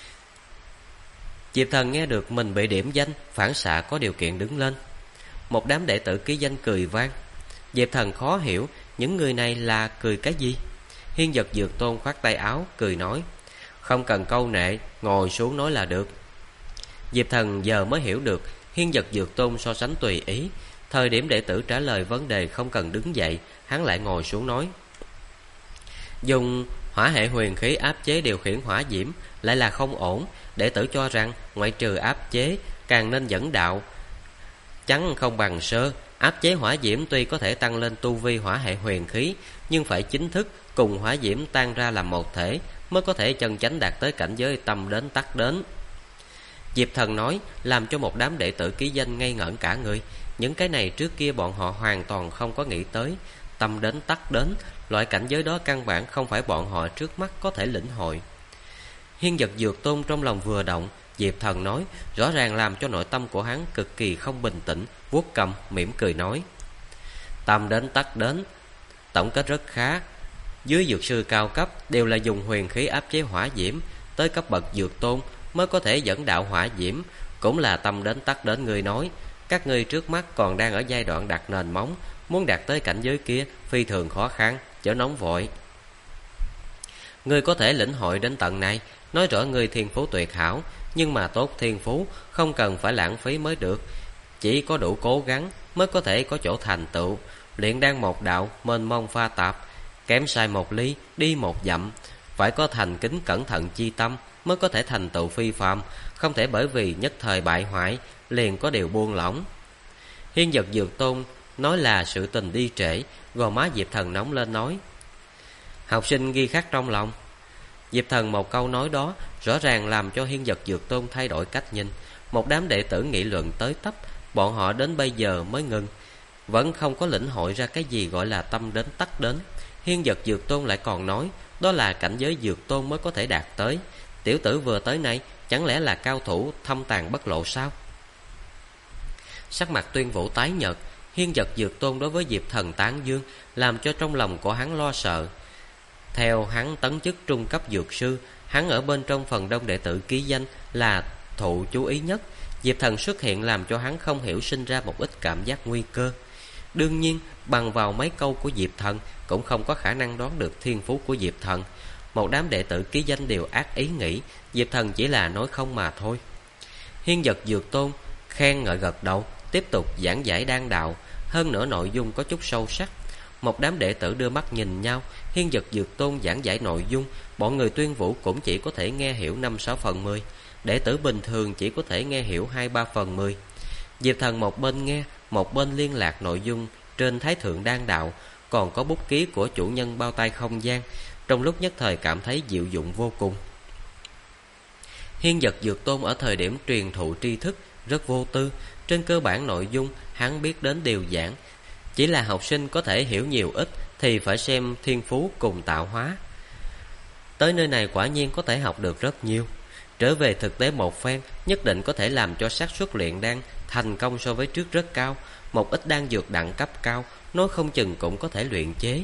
Diệp Thần nghe được mình bị điểm danh, phản xạ có điều kiện đứng lên. Một đám đệ tử ký danh cười vang. Diệp Thần khó hiểu những người này là cười cái gì. Hiên Vật Dược Tôn khoát tay áo cười nói, không cần câu nệ, ngồi xuống nói là được. Diệp Thần giờ mới hiểu được Hiên Vật Dược Tôn so sánh tùy ý. Thời điểm đệ tử trả lời vấn đề không cần đứng dậy, hắn lại ngồi xuống nói, dùng hỏa hệ huyền khí áp chế điều khiển hỏa diễm lại là không ổn. Đệ tử cho rằng ngoại trừ áp chế, càng nên dẫn đạo, chắn không bằng sơ. Áp chế hỏa diễm tuy có thể tăng lên tu vi hỏa hệ huyền khí, nhưng phải chính thức cùng hỏa diễm tan ra làm một thể, mới có thể chân chánh đạt tới cảnh giới tâm đến tắc đến. Diệp Thần nói làm cho một đám đệ tử ký danh ngây ngẩn cả người. Những cái này trước kia bọn họ hoàn toàn không có nghĩ tới. Tâm đến tắc đến, loại cảnh giới đó căn bản không phải bọn họ trước mắt có thể lĩnh hội. Hiên Vật Dược Tôn trong lòng vừa động, Diệp Thần nói rõ ràng làm cho nội tâm của hắn cực kỳ không bình tĩnh, vuốt cầm mỉm cười nói, tâm đến tắc đến, tổng kết rất khá. Dưới dược sư cao cấp đều là dùng huyền khí áp chế hỏa diễm, tới cấp bậc dược tôn mới có thể dẫn đạo hỏa diễm, cũng là tâm đến tắc đến. Người nói các ngươi trước mắt còn đang ở giai đoạn đặt nền móng, muốn đạt tới cảnh giới kia phi thường khó khăn, chớ nóng vội. Ngươi có thể lĩnh hội đến tận này, nói rõ ngươi thiên phú tuyệt hảo, nhưng mà tốt thiên phú không cần phải lãng phí mới được, chỉ có đủ cố gắng mới có thể có chỗ thành tựu. Luyện đan một đạo mênh mông pha tạp, kém sai một ly đi một dặm, phải có thành kính cẩn thận chi tâm mới có thể thành tựu phi phàm, không thể bởi vì nhất thời bại hoại liền có điều buông lỏng. Hiên Vật Dược Tôn nói là sự tình đi trễ, gò má Diệp Thần nóng lên nói, học sinh ghi khắc trong lòng. Diệp Thần một câu nói đó rõ ràng làm cho Hiên Vật Dược Tôn thay đổi cách nhìn. Một đám đệ tử nghị luận tới tấp, bọn họ đến bây giờ mới ngừng, vẫn không có lĩnh hội ra cái gì gọi là tâm đến tắc đến. Hiên Vật Dược Tôn lại còn nói đó là cảnh giới dược tôn mới có thể đạt tới. Tiểu tử vừa tới này chẳng lẽ là cao thủ thâm tàng bất lộ sao? Sắc mặt Tuyên Vũ tái nhợt, Hiên Vật Dược Tôn đối với Diệp Thần tán dương, làm cho trong lòng của hắn lo sợ. Theo hắn tấn chức trung cấp dược sư, hắn ở bên trong phần đông đệ tử ký danh là thụ chú ý nhất. Diệp Thần xuất hiện làm cho hắn không hiểu sinh ra một ít cảm giác nguy cơ. Đương nhiên, bằng vào mấy câu của Diệp Thần cũng không có khả năng đoán được thiên phú của Diệp Thần. Một đám đệ tử ký danh đều ác ý nghĩ Diệp Thần chỉ là nói không mà thôi. Hiên Vật Dược Tôn khen ngợi gật đầu, tiếp tục giảng giải đan đạo, hơn nữa nội dung có chút sâu sắc. Một đám đệ tử đưa mắt nhìn nhau. Hiên Vật Dược Tôn giảng giải nội dung, bọn người Tuyên Vũ cũng chỉ có thể nghe hiểu 5-6/10. Đệ tử bình thường chỉ có thể nghe hiểu 2-3/10. Diệp Thần một bên nghe, một bên liên lạc nội dung trên Thái Thượng Đan Đạo, còn có bút ký của chủ nhân bao tay không gian. Trong lúc nhất thời cảm thấy diệu dụng vô cùng. Hiên Vật Dược Tôn ở thời điểm truyền thụ tri thức rất vô tư. Trên cơ bản nội dung hắn biết đến đều giảng, chỉ là học sinh có thể hiểu nhiều ít thì phải xem thiên phú cùng tạo hóa. Tới nơi này quả nhiên có thể học được rất nhiều. Trở về thực tế một phen, nhất định có thể làm cho xác suất luyện đan thành công so với trước rất cao. Một ít đan dược đẳng cấp cao, nói không chừng cũng có thể luyện chế.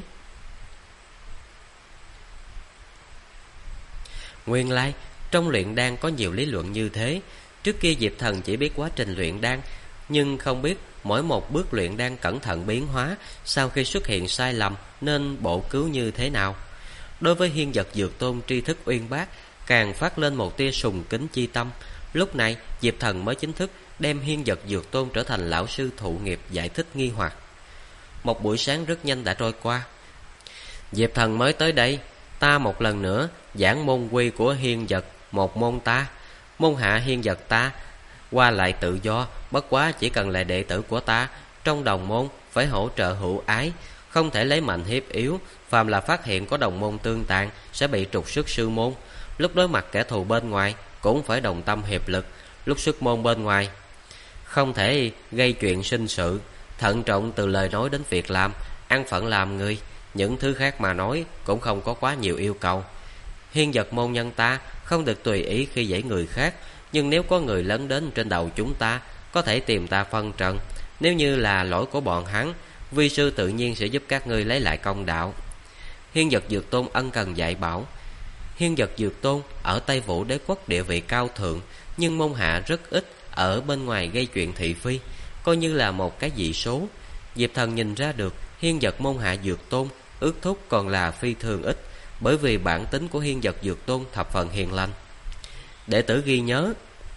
Nguyên lai, trong luyện đan có nhiều lý luận như thế. Trước kia Diệp Thần chỉ biết quá trình luyện đan, nhưng không biết mỗi một bước luyện đan cẩn thận biến hóa, sau khi xuất hiện sai lầm nên bổ cứu như thế nào. Đối với Hiên Vật Dược Tôn tri thức uyên bác, càng phát lên một tia sùng kính chi tâm. Lúc này Diệp Thần mới chính thức đem Hiên Vật Dược Tôn trở thành lão sư thụ nghiệp giải thích nghi hoặc. Một buổi sáng rất nhanh đã trôi qua. Diệp Thần mới tới đây, ta một lần nữa giảng môn quy của Hiên Vật, một môn ta. Môn hạ Hiên Vật ta qua lại tự do, bất quá chỉ cần là đệ tử của ta, trong đồng môn phải hỗ trợ hữu ái, không thể lấy mạnh hiếp yếu. Phàm là phát hiện có đồng môn tương tàn sẽ bị trục xuất sư môn. Lúc đối mặt kẻ thù bên ngoài cũng phải đồng tâm hiệp lực. Lúc xuất môn bên ngoài không thể gây chuyện sinh sự, thận trọng từ lời nói đến việc làm, an phận làm người. Những thứ khác mà nói cũng không có quá nhiều yêu cầu. Hiên Vật môn nhân ta không được tùy ý khi dễ người khác, nhưng nếu có người lấn đến trên đầu chúng ta, có thể tìm ta phân trần. Nếu như là lỗi của bọn hắn, vi sư tự nhiên sẽ giúp các ngươi lấy lại công đạo. Hiên Vật Dược Tôn ân cần dạy bảo. Hiên Vật Dược Tôn ở Tây Vũ đế quốc địa vị cao thượng, nhưng môn hạ rất ít ở bên ngoài gây chuyện thị phi, coi như là một cái dị số. Diệp Thần nhìn ra được Hiên Vật môn hạ Dược Tôn ước thúc còn là phi thường ít, bởi vì bản tính của Hiên Vật Dược Tôn thập phần hiền lành. Đệ tử ghi nhớ.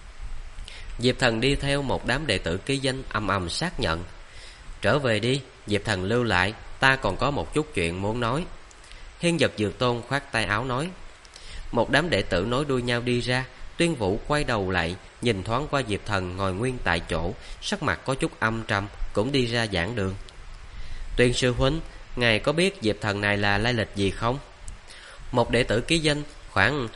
Diệp Thần đi theo một đám đệ tử ký danh ầm ầm xác nhận. Trở về đi, Diệp Thần lưu lại, ta còn có một chút chuyện muốn nói. Hiên Vật Dược Tôn khoát tay áo nói. Một đám đệ tử nối đuôi nhau đi ra. Tuyên Vũ quay đầu lại, nhìn thoáng qua Diệp Thần ngồi nguyên tại chỗ, sắc mặt có chút âm trầm, cũng đi ra giảng đường. Tuyên sư huynh, ngài có biết Diệp Thần này là lai lịch gì không? Một đệ tử ký danh khoảng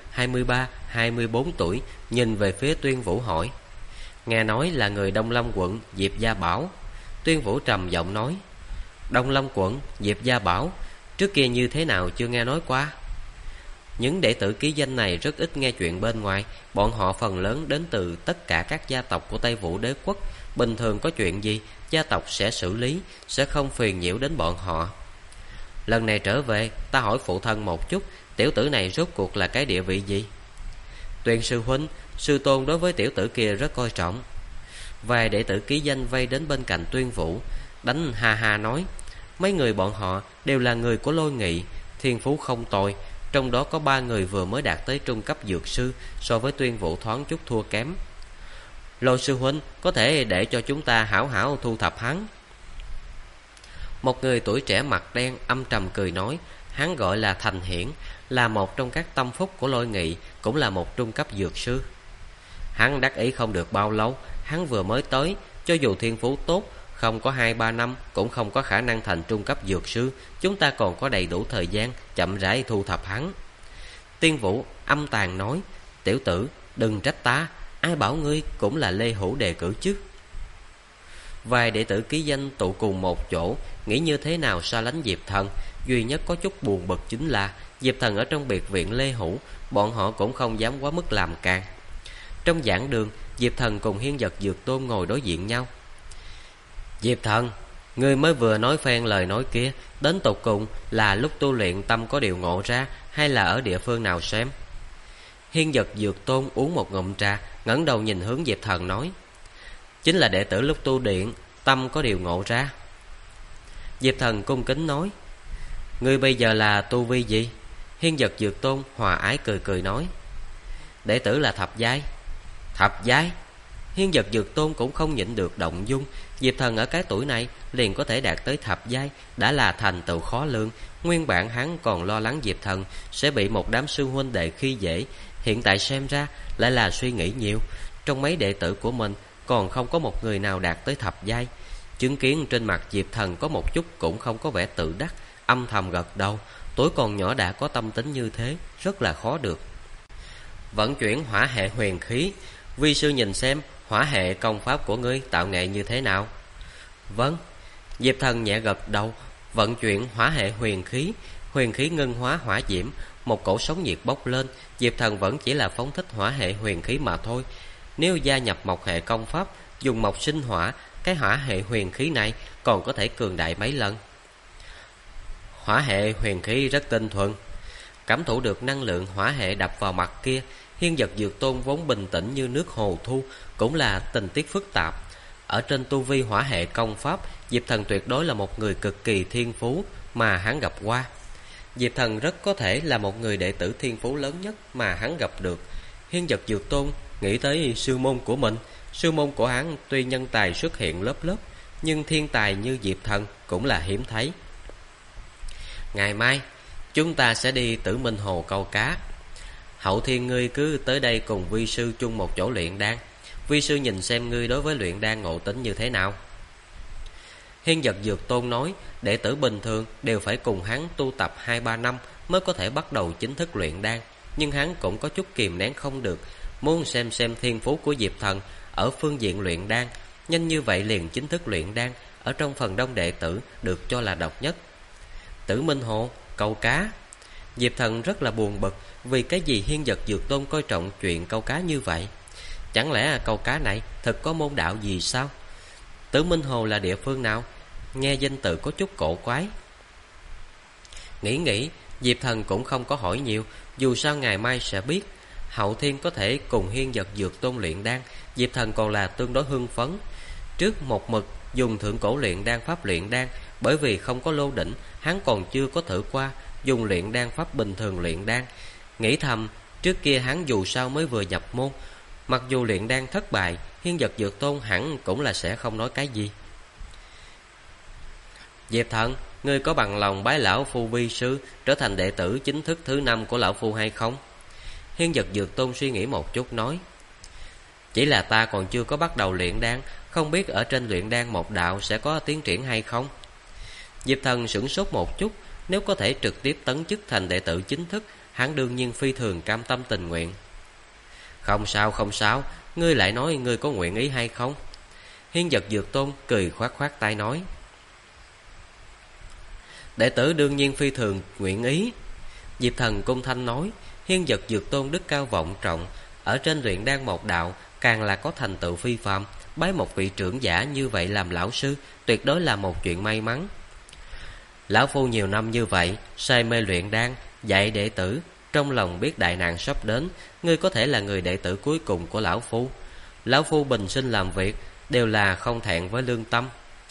23-24 tuổi nhìn về phía Tuyên Vũ hỏi. Nghe nói là người Đông Lâm quận Diệp Gia Bảo. Tuyên Vũ trầm giọng nói. Đông Lâm quận Diệp Gia Bảo, trước kia như thế nào chưa nghe nói qua. Những đệ tử ký danh này rất ít nghe chuyện bên ngoài. Bọn họ phần lớn đến từ tất cả các gia tộc của Tây Vũ đế quốc. Bình thường có chuyện gì gia tộc sẽ xử lý, sẽ không phiền nhiễu đến bọn họ. Lần này trở về, ta hỏi phụ thân một chút, tiểu tử này rốt cuộc là cái địa vị gì? Tuyên sư huynh, sư tôn đối với tiểu tử kia rất coi trọng. Vài đệ tử ký danh vây đến bên cạnh Tuyên Vũ, đánh ha ha nói. Mấy người bọn họ đều là người của Lôi Nghị, thiên phú không tồi. Trong đó có 3 người vừa mới đạt tới trung cấp dược sư, so với Tuyên Vũ thoáng chút thua kém. Lôi sư huynh, có thể để cho chúng ta hảo hảo thu thập hắn. Một người tuổi trẻ mặt đen âm trầm cười nói. Hắn gọi là Thành Hiển, là một trong các tâm phúc của Lôi Nghị, cũng là một trung cấp dược sư. Hắn đắc ý không được bao lâu. Hắn vừa mới tới, cho dù thiên phú tốt, không có 2-3 năm cũng không có khả năng thành trung cấp dược sư. Chúng ta còn có đầy đủ thời gian chậm rãi thu thập hắn. Tiên Vũ âm tàn nói. Tiểu tử, đừng trách ta, ai bảo ngươi cũng là Lê Hữu đề cử chứ. Vài đệ tử ký danh tụ cùng một chỗ, nghĩ như thế nào xa lánh Diệp Thần. Duy nhất có chút buồn bực chính là Diệp Thần ở trong biệt viện Lê Hữu, bọn họ cũng không dám quá mức làm càng. Trong giảng đường, Diệp Thần cùng Hiên Vật Dược Tôn ngồi đối diện nhau. Diệp Thần, Ngươi mới vừa nói phen lời nói kia, đến tột cùng là lúc tu luyện tâm có điều ngộ ra, hay là ở địa phương nào xem? Hiên Dật Dược Tôn uống một ngụm trà, ngẩng đầu nhìn hướng Diệp Thần nói: chính là đệ tử lúc tu điện tâm có điều ngộ ra. Diệp Thần cung kính nói: ngươi bây giờ là tu vi gì? Hiên Dật Dược Tôn hòa ái cười cười nói: đệ tử là thập giai. Thập giai? Hiên Dật Dược Tôn cũng không nhịn được động dung. Diệp Thần ở cái tuổi này liền có thể đạt tới thập giai, đã là thành tựu khó lường. Nguyên bản hắn còn lo lắng Diệp Thần sẽ bị một đám sư huynh đệ khi dễ, hiện tại xem ra lại là suy nghĩ nhiều. Trong mấy đệ tử của mình còn không có một người nào đạt tới thập giai. Chứng kiến trên mặt Diệp Thần có một chút cũng không có vẻ tự đắc, âm thầm gật đầu. Tuổi còn nhỏ đã có tâm tính như thế, rất là khó được. Vận chuyển hỏa hệ huyền khí, vi sư nhìn xem hỏa hệ công pháp của ngươi tạo nghệ như thế nào. Vâng. Diệp Thần nhẹ gật đầu. Vận chuyển hỏa hệ huyền khí ngân hóa hỏa diễm, một cổ sóng nhiệt bốc lên. Diệp Thần vẫn chỉ là phóng thích hỏa hệ huyền khí mà thôi. Nếu gia nhập mộc hệ công pháp, dùng mộc sinh hỏa, cái hỏa hệ huyền khí này còn có thể cường đại mấy lần. Hỏa hệ huyền khí rất tinh thuần. Cảm thụ được năng lượng hỏa hệ đập vào mặt kia, Hiên Dật Dược Tôn vốn bình tĩnh như nước hồ thu, cũng là tình tiết phức tạp. Ở trên tu vi hỏa hệ công pháp, Diệp Thần tuyệt đối là một người cực kỳ thiên phú mà hắn gặp qua. Diệp Thần rất có thể là một người đệ tử thiên phú lớn nhất mà hắn gặp được. Hiên Dật Dược Tôn nghĩ tới sư môn của mình. Sư môn của hắn tuy nhân tài xuất hiện lớp lớp, nhưng thiên tài như Diệp Thần cũng là hiếm thấy. Ngày mai chúng ta sẽ đi Tử Minh Hồ câu cá. Hậu Thiên ngươi cứ tới đây cùng vi sư chung một chỗ luyện đan. Vi sư nhìn xem ngươi đối với luyện đan ngộ tính như thế nào. Hiên Dật Dược Tôn nói, đệ tử bình thường đều phải cùng hắn tu tập 2-3 năm mới có thể bắt đầu chính thức luyện đan. Nhưng hắn cũng có chút kìm nén không được, muốn xem thiên phú của Diệp Thần ở phương diện luyện đan. Nhanh như vậy liền chính thức luyện đan, ở trong phần đông đệ tử được cho là độc nhất. Tử Minh Hồ câu cá. Diệp Thần rất là buồn bực, vì cái gì Hiên Dật Dược Tôn coi trọng chuyện câu cá như vậy? Chẳng lẽ câu cá này thật có môn đạo gì sao? Tử Minh Hồ là địa phương nào? Nghe danh tự có chút cổ quái. Nghĩ, Diệp Thần cũng không có hỏi nhiều, dù sao ngày mai sẽ biết. Hậu Thiên có thể cùng Hiên Dật Dược Tôn luyện đan, Diệp Thần còn là tương đối hưng phấn. Trước một mực dùng thượng cổ luyện đan pháp luyện đan, bởi vì không có lô đỉnh, hắn còn chưa có thử qua dùng luyện đan pháp bình thường luyện đan. Nghĩ thầm, trước kia hắn dù sao mới vừa nhập môn, mặc dù luyện đan thất bại, Hiên Dật Dược Tôn hẳn cũng là sẽ không nói cái gì. Diệp Thần, ngươi có bằng lòng bái lão phu vi sư, trở thành đệ tử chính thức thứ 5 của lão phu hay không? Hiên Dật Dược Tôn suy nghĩ một chút nói, chỉ là ta còn chưa có bắt đầu luyện đan, không biết ở trên luyện đan một đạo sẽ có tiến triển hay không. Diệp Thần sửng sốt một chút, nếu có thể trực tiếp tấn chức thành đệ tử chính thức, hắn đương nhiên phi thường cam tâm tình nguyện. Không sao, ngươi lại nói ngươi có nguyện ý hay không? Hiên Dật Dược Tôn cười khoát tay nói, đệ tử đương nhiên phi thường nguyện ý. Diệp Thần cung thanh nói, Hiên Dật Dược Tôn đức cao vọng trọng, ở trên luyện đan một đạo càng là có thành tựu phi phàm, bái một vị trưởng giả như vậy làm lão sư tuyệt đối là một chuyện may mắn. Lão phu nhiều năm như vậy say mê luyện đan, dạy đệ tử, trong lòng biết đại nạn sắp đến, ngươi có thể là người đệ tử cuối cùng của lão phu. Lão phu bình sinh làm việc đều là không thẹn với lương tâm.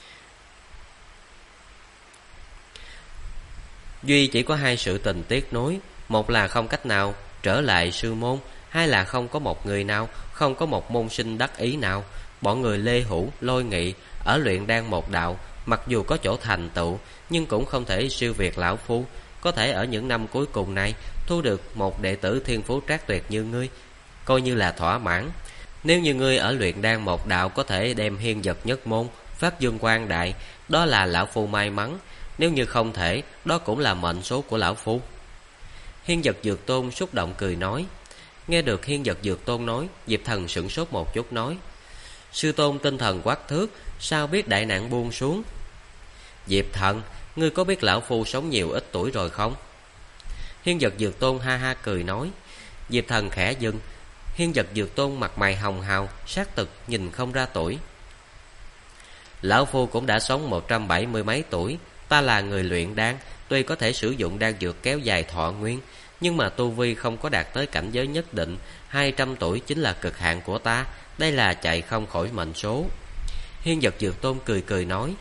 Duy chỉ có 2 sự tình tiếc nuối, một là không cách nào trở lại sư môn, hai là không có một người nào, không có một môn sinh đắc ý nào. Bọn người Lê Hữu, Lôi Nghị ở luyện đan một đạo, mặc dù có chỗ thành tựu, nhưng cũng không thể siêu việt lão phu. Có thể ở những năm cuối cùng này thu được một đệ tử thiên phú trác tuyệt như ngươi, coi như là thỏa mãn. Nếu như ngươi ở luyện đan một đạo có thể đem Hiên Dật nhất môn phát dương quang đại, đó là lão phu may mắn. Nếu như không thể, đó cũng là mệnh số của lão phu. Hiên Dật Dược Tôn xúc động cười nói. Nghe được Hiên Dật Dược Tôn nói, Diệp Thần sửng sốt một chút nói, sư tôn tinh thần quắc thước, sao biết đại nạn buông xuống? Diệp Thần, ngươi có biết lão phu sống nhiều ít tuổi rồi không? Hiên Dật Dược Tôn ha ha cười nói. Diệp Thần khẽ dừng. Hiên Dật Dược Tôn mặt mày hồng hào, sát thực nhìn không ra tuổi. Lão phu cũng đã sống 170 mấy tuổi. Ta là người luyện đan, tuy có thể sử dụng đan dược kéo dài thọ nguyên, nhưng mà tu vi không có đạt tới cảnh giới nhất định. 200 tuổi chính là cực hạn của ta. Đây là chạy không khỏi mệnh số. Hiên Vật Dược Tôn cười cười nói.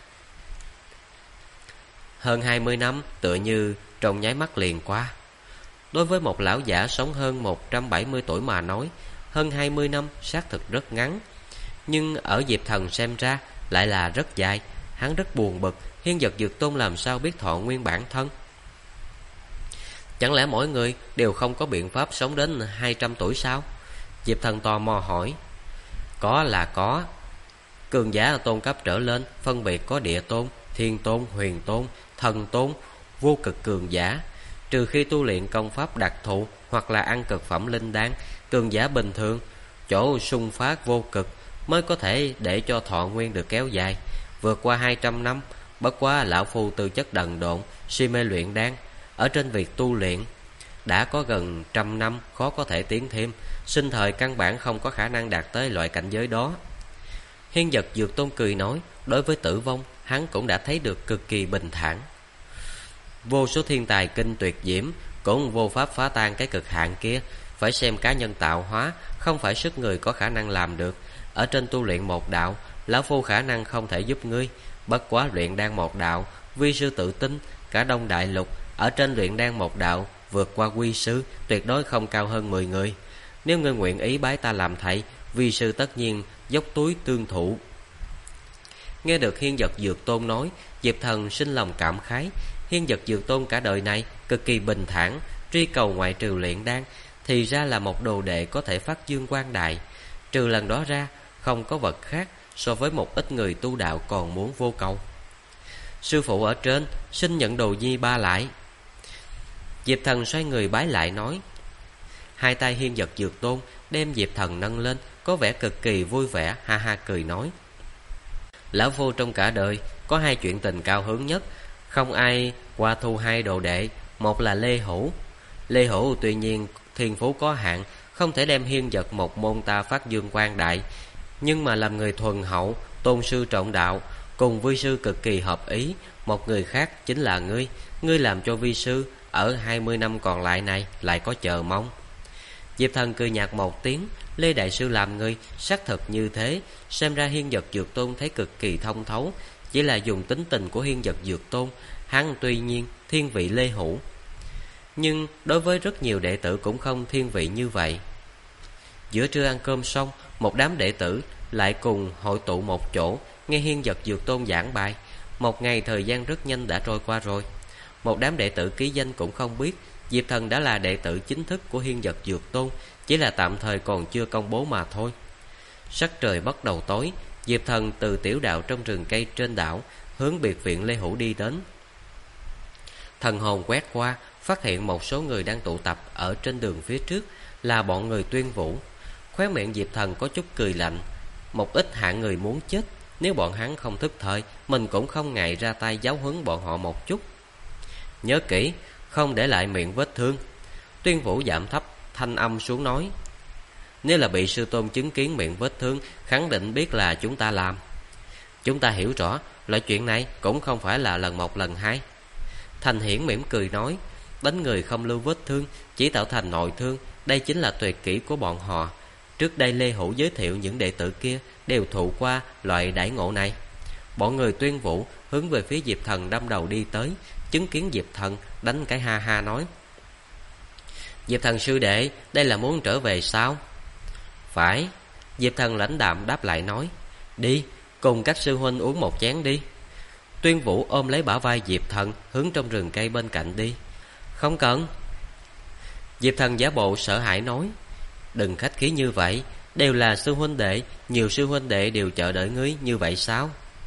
Hơn 20 năm tựa như trong nháy mắt liền qua. Đối với một lão giả sống hơn 170 tuổi mà nói, hơn 20 năm xác thực rất ngắn. Nhưng ở Diệp Thần xem ra lại là rất dài. Hắn rất buồn bực, Hiên Vật Dược Tôn làm sao biết thọ nguyên bản thân? Chẳng lẽ mỗi người đều không có biện pháp sống đến 200 tuổi sao? Diệp Thần tò mò hỏi. Có là có. Cường giả tôn cấp trở lên phân biệt có địa tôn, thiên tôn, huyền tôn, thần tôn, vô cực cường giả. Trừ khi tu luyện công pháp đặc thù hoặc là ăn cực phẩm linh đan, cường giả bình thường chỗ xung phát vô cực mới có thể để cho thọ nguyên được kéo dài vượt qua 200 năm. Bất quá lão phu tư chất đần độn, si mê luyện đan, ở trên việc tu luyện đã có gần 100 năm, khó có thể tiến thêm. Sinh thời căn bản không có khả năng đạt tới loại cảnh giới đó. Hiên Vật Dược Tôn cười nói. Đối với tử vong, hắn cũng đã thấy được cực kỳ bình thản. Vô số thiên tài kinh tuyệt diễm cũng vô pháp phá tan cái cực hạn kia. Phải xem cá nhân tạo hóa, không phải sức người có khả năng làm được. Ở trên tu luyện một đạo, lão phu khả năng không thể giúp ngươi. Bất quá luyện đan một đạo, vi sư tự tin cả Đông Đại Lục ở trên luyện đan một đạo vượt qua quy sư tuyệt đối không cao hơn 10 người. Nếu ngươi nguyện ý bái ta làm thầy, vi sư tất nhiên dốc túi tương thụ. Nghe được Hiên Vật Dược Tôn nói, Diệp Thần sinh lòng cảm khái. Hiên Vật Dược Tôn cả đời này cực kỳ bình thản, truy cầu ngoại trừ luyện đan thì ra là một đồ đệ có thể phát dương quang đại. Trừ lần đó ra, không có vật khác so với một ít người tu đạo còn muốn vô cầu. Sư phụ ở trên, xin nhận đồ nhi ba lại. Diệp Thần xoay người bái lại nói. Hai tay Hiên Vật Dược Tôn đem Diệp Thần nâng lên, có vẻ cực kỳ vui vẻ, ha ha cười nói. Lão phu trong cả đời có hai chuyện tình cao hứng nhất, không ai qua thu hai đồ đệ. Một là Lê Hữu. Lê Hữu tuy nhiên thiên phú có hạn, không thể đem hiên vật một môn ta phát dương quang đại, nhưng mà làm người thuần hậu, tôn sư trọng đạo, cùng vi sư cực kỳ hợp ý. Một người khác chính là ngươi. Ngươi làm cho vi sư ở 20 năm còn lại này lại có chờ mong. Diệp Thần cười nhạt một tiếng. Lê đại sư làm ngươi xác thực như thế. Xem ra Hiên Vật Dược Tôn thấy cực kỳ thông thấu, chỉ là dùng tính tình của Hiên Vật Dược Tôn, hắn tuy nhiên thiên vị Lê Hữu, nhưng đối với rất nhiều đệ tử cũng không thiên vị như vậy. Giữa trưa ăn cơm xong, một đám đệ tử lại cùng hội tụ một chỗ, nghe Hiên Vật Dược Tôn giảng bài. Một ngày thời gian rất nhanh đã trôi qua rồi. Một đám đệ tử ký danh cũng không biết Diệp Thần đã là đệ tử chính thức của Hiên Vật Dược Tôn, chỉ là tạm thời còn chưa công bố mà thôi. Sắc trời bắt đầu tối, Diệp Thần từ tiểu đạo trong rừng cây trên đảo hướng biệt viện Lê Hữu đi đến. Thần hồn quét qua, phát hiện một số người đang tụ tập ở trên đường phía trước, là bọn người Tuyên Vũ. Khóe miệng Diệp Thần có chút cười lạnh. Một ít hạng người muốn chết, nếu bọn hắn không thức thời, mình cũng không ngại ra tay giáo huấn bọn họ một chút. Nhớ kỹ, không để lại miệng vết thương. Tuyên Vũ giảm thấp thanh âm xuống nói. Nếu là bị sư tôn chứng kiến miệng vết thương, khẳng định biết là chúng ta làm. Chúng ta hiểu rõ, loại chuyện này cũng không phải là lần một lần hai. Thành Hiển mỉm cười nói. Đánh người không lưu vết thương, chỉ tạo thành nội thương, đây chính là tuyệt kỹ của bọn họ. Trước đây Lê Hữu giới thiệu những đệ tử kia đều thụ qua loại đãi ngộ này. Bọn người Tuyên Vũ hướng về phía Diệp Thần đâm đầu đi tới, chứng kiến Diệp Thần đánh cái ha ha nói. Diệp Thần sư đệ, đây là muốn trở về sao? Phải. Diệp Thần lãnh đạm đáp lại nói. Đi, cùng các sư huynh uống một chén đi. Tuyên Vũ ôm lấy bả vai Diệp Thần hướng trong rừng cây bên cạnh đi. Không cần. Diệp Thần giả bộ sợ hãi nói. Đừng khách khí như vậy, đều là sư huynh đệ, nhiều sư huynh đệ đều chờ đợi ngươi như vậy sao?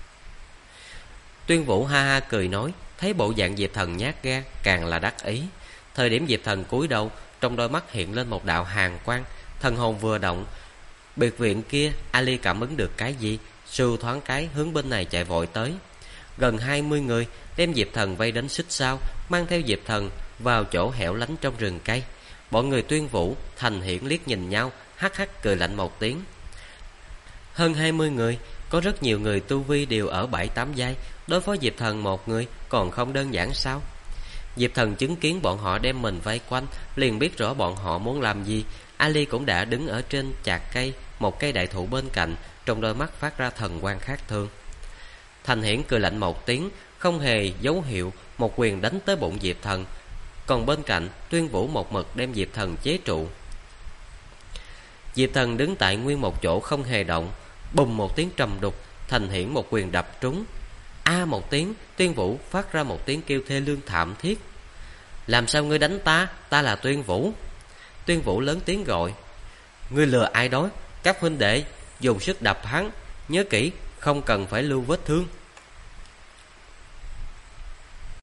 Tuyên Vũ ha ha cười nói. Thấy bộ dạng Diệp Thần nhát gan, càng là đắc ý. Thời điểm Diệp Thần cúi đầu, trong đôi mắt hiện lên một đạo hàn quang. Thần hồn vừa động, biệt viện kia Ali cảm ứng được cái gì, sưu thoáng cái hướng bên này chạy vội tới. Gần 20 người đem Diệp Thần vây đến xích sao, mang theo Diệp Thần vào chỗ hẻo lánh trong rừng cây. Bọn người Tuyên Vũ, Thành Hiển liếc nhìn nhau, hắc hắc cười lạnh một tiếng. Hơn 20 người Có rất nhiều người tu vi đều ở 7-8 giai, đối phó Diệp Thần một người còn không đơn giản sao? Diệp Thần chứng kiến bọn họ đem mình vây quanh, liền biết rõ bọn họ muốn làm gì. Ali cũng đã đứng ở trên chạc cây, một cây đại thụ bên cạnh, trong đôi mắt phát ra thần quang khác thường. Thành Hiển cười lạnh một tiếng, không hề dấu hiệu, một quyền đánh tới bụng Diệp Thần. Còn bên cạnh, Tuyên Vũ một mực đem Diệp Thần chế trụ. Diệp Thần đứng tại nguyên một chỗ không hề động. Bùng một tiếng trầm đục, Thành Hiển một quyền đập trúng. A một tiếng, Tuyên Vũ phát ra một tiếng kêu thê lương thảm thiết. Làm sao ngươi đánh ta? Ta là Tuyên Vũ. Tuyên Vũ lớn tiếng gọi. Ngươi lừa ai đó? Các huynh đệ dùng sức đập hắn, nhớ kỹ, không cần phải lưu vết thương.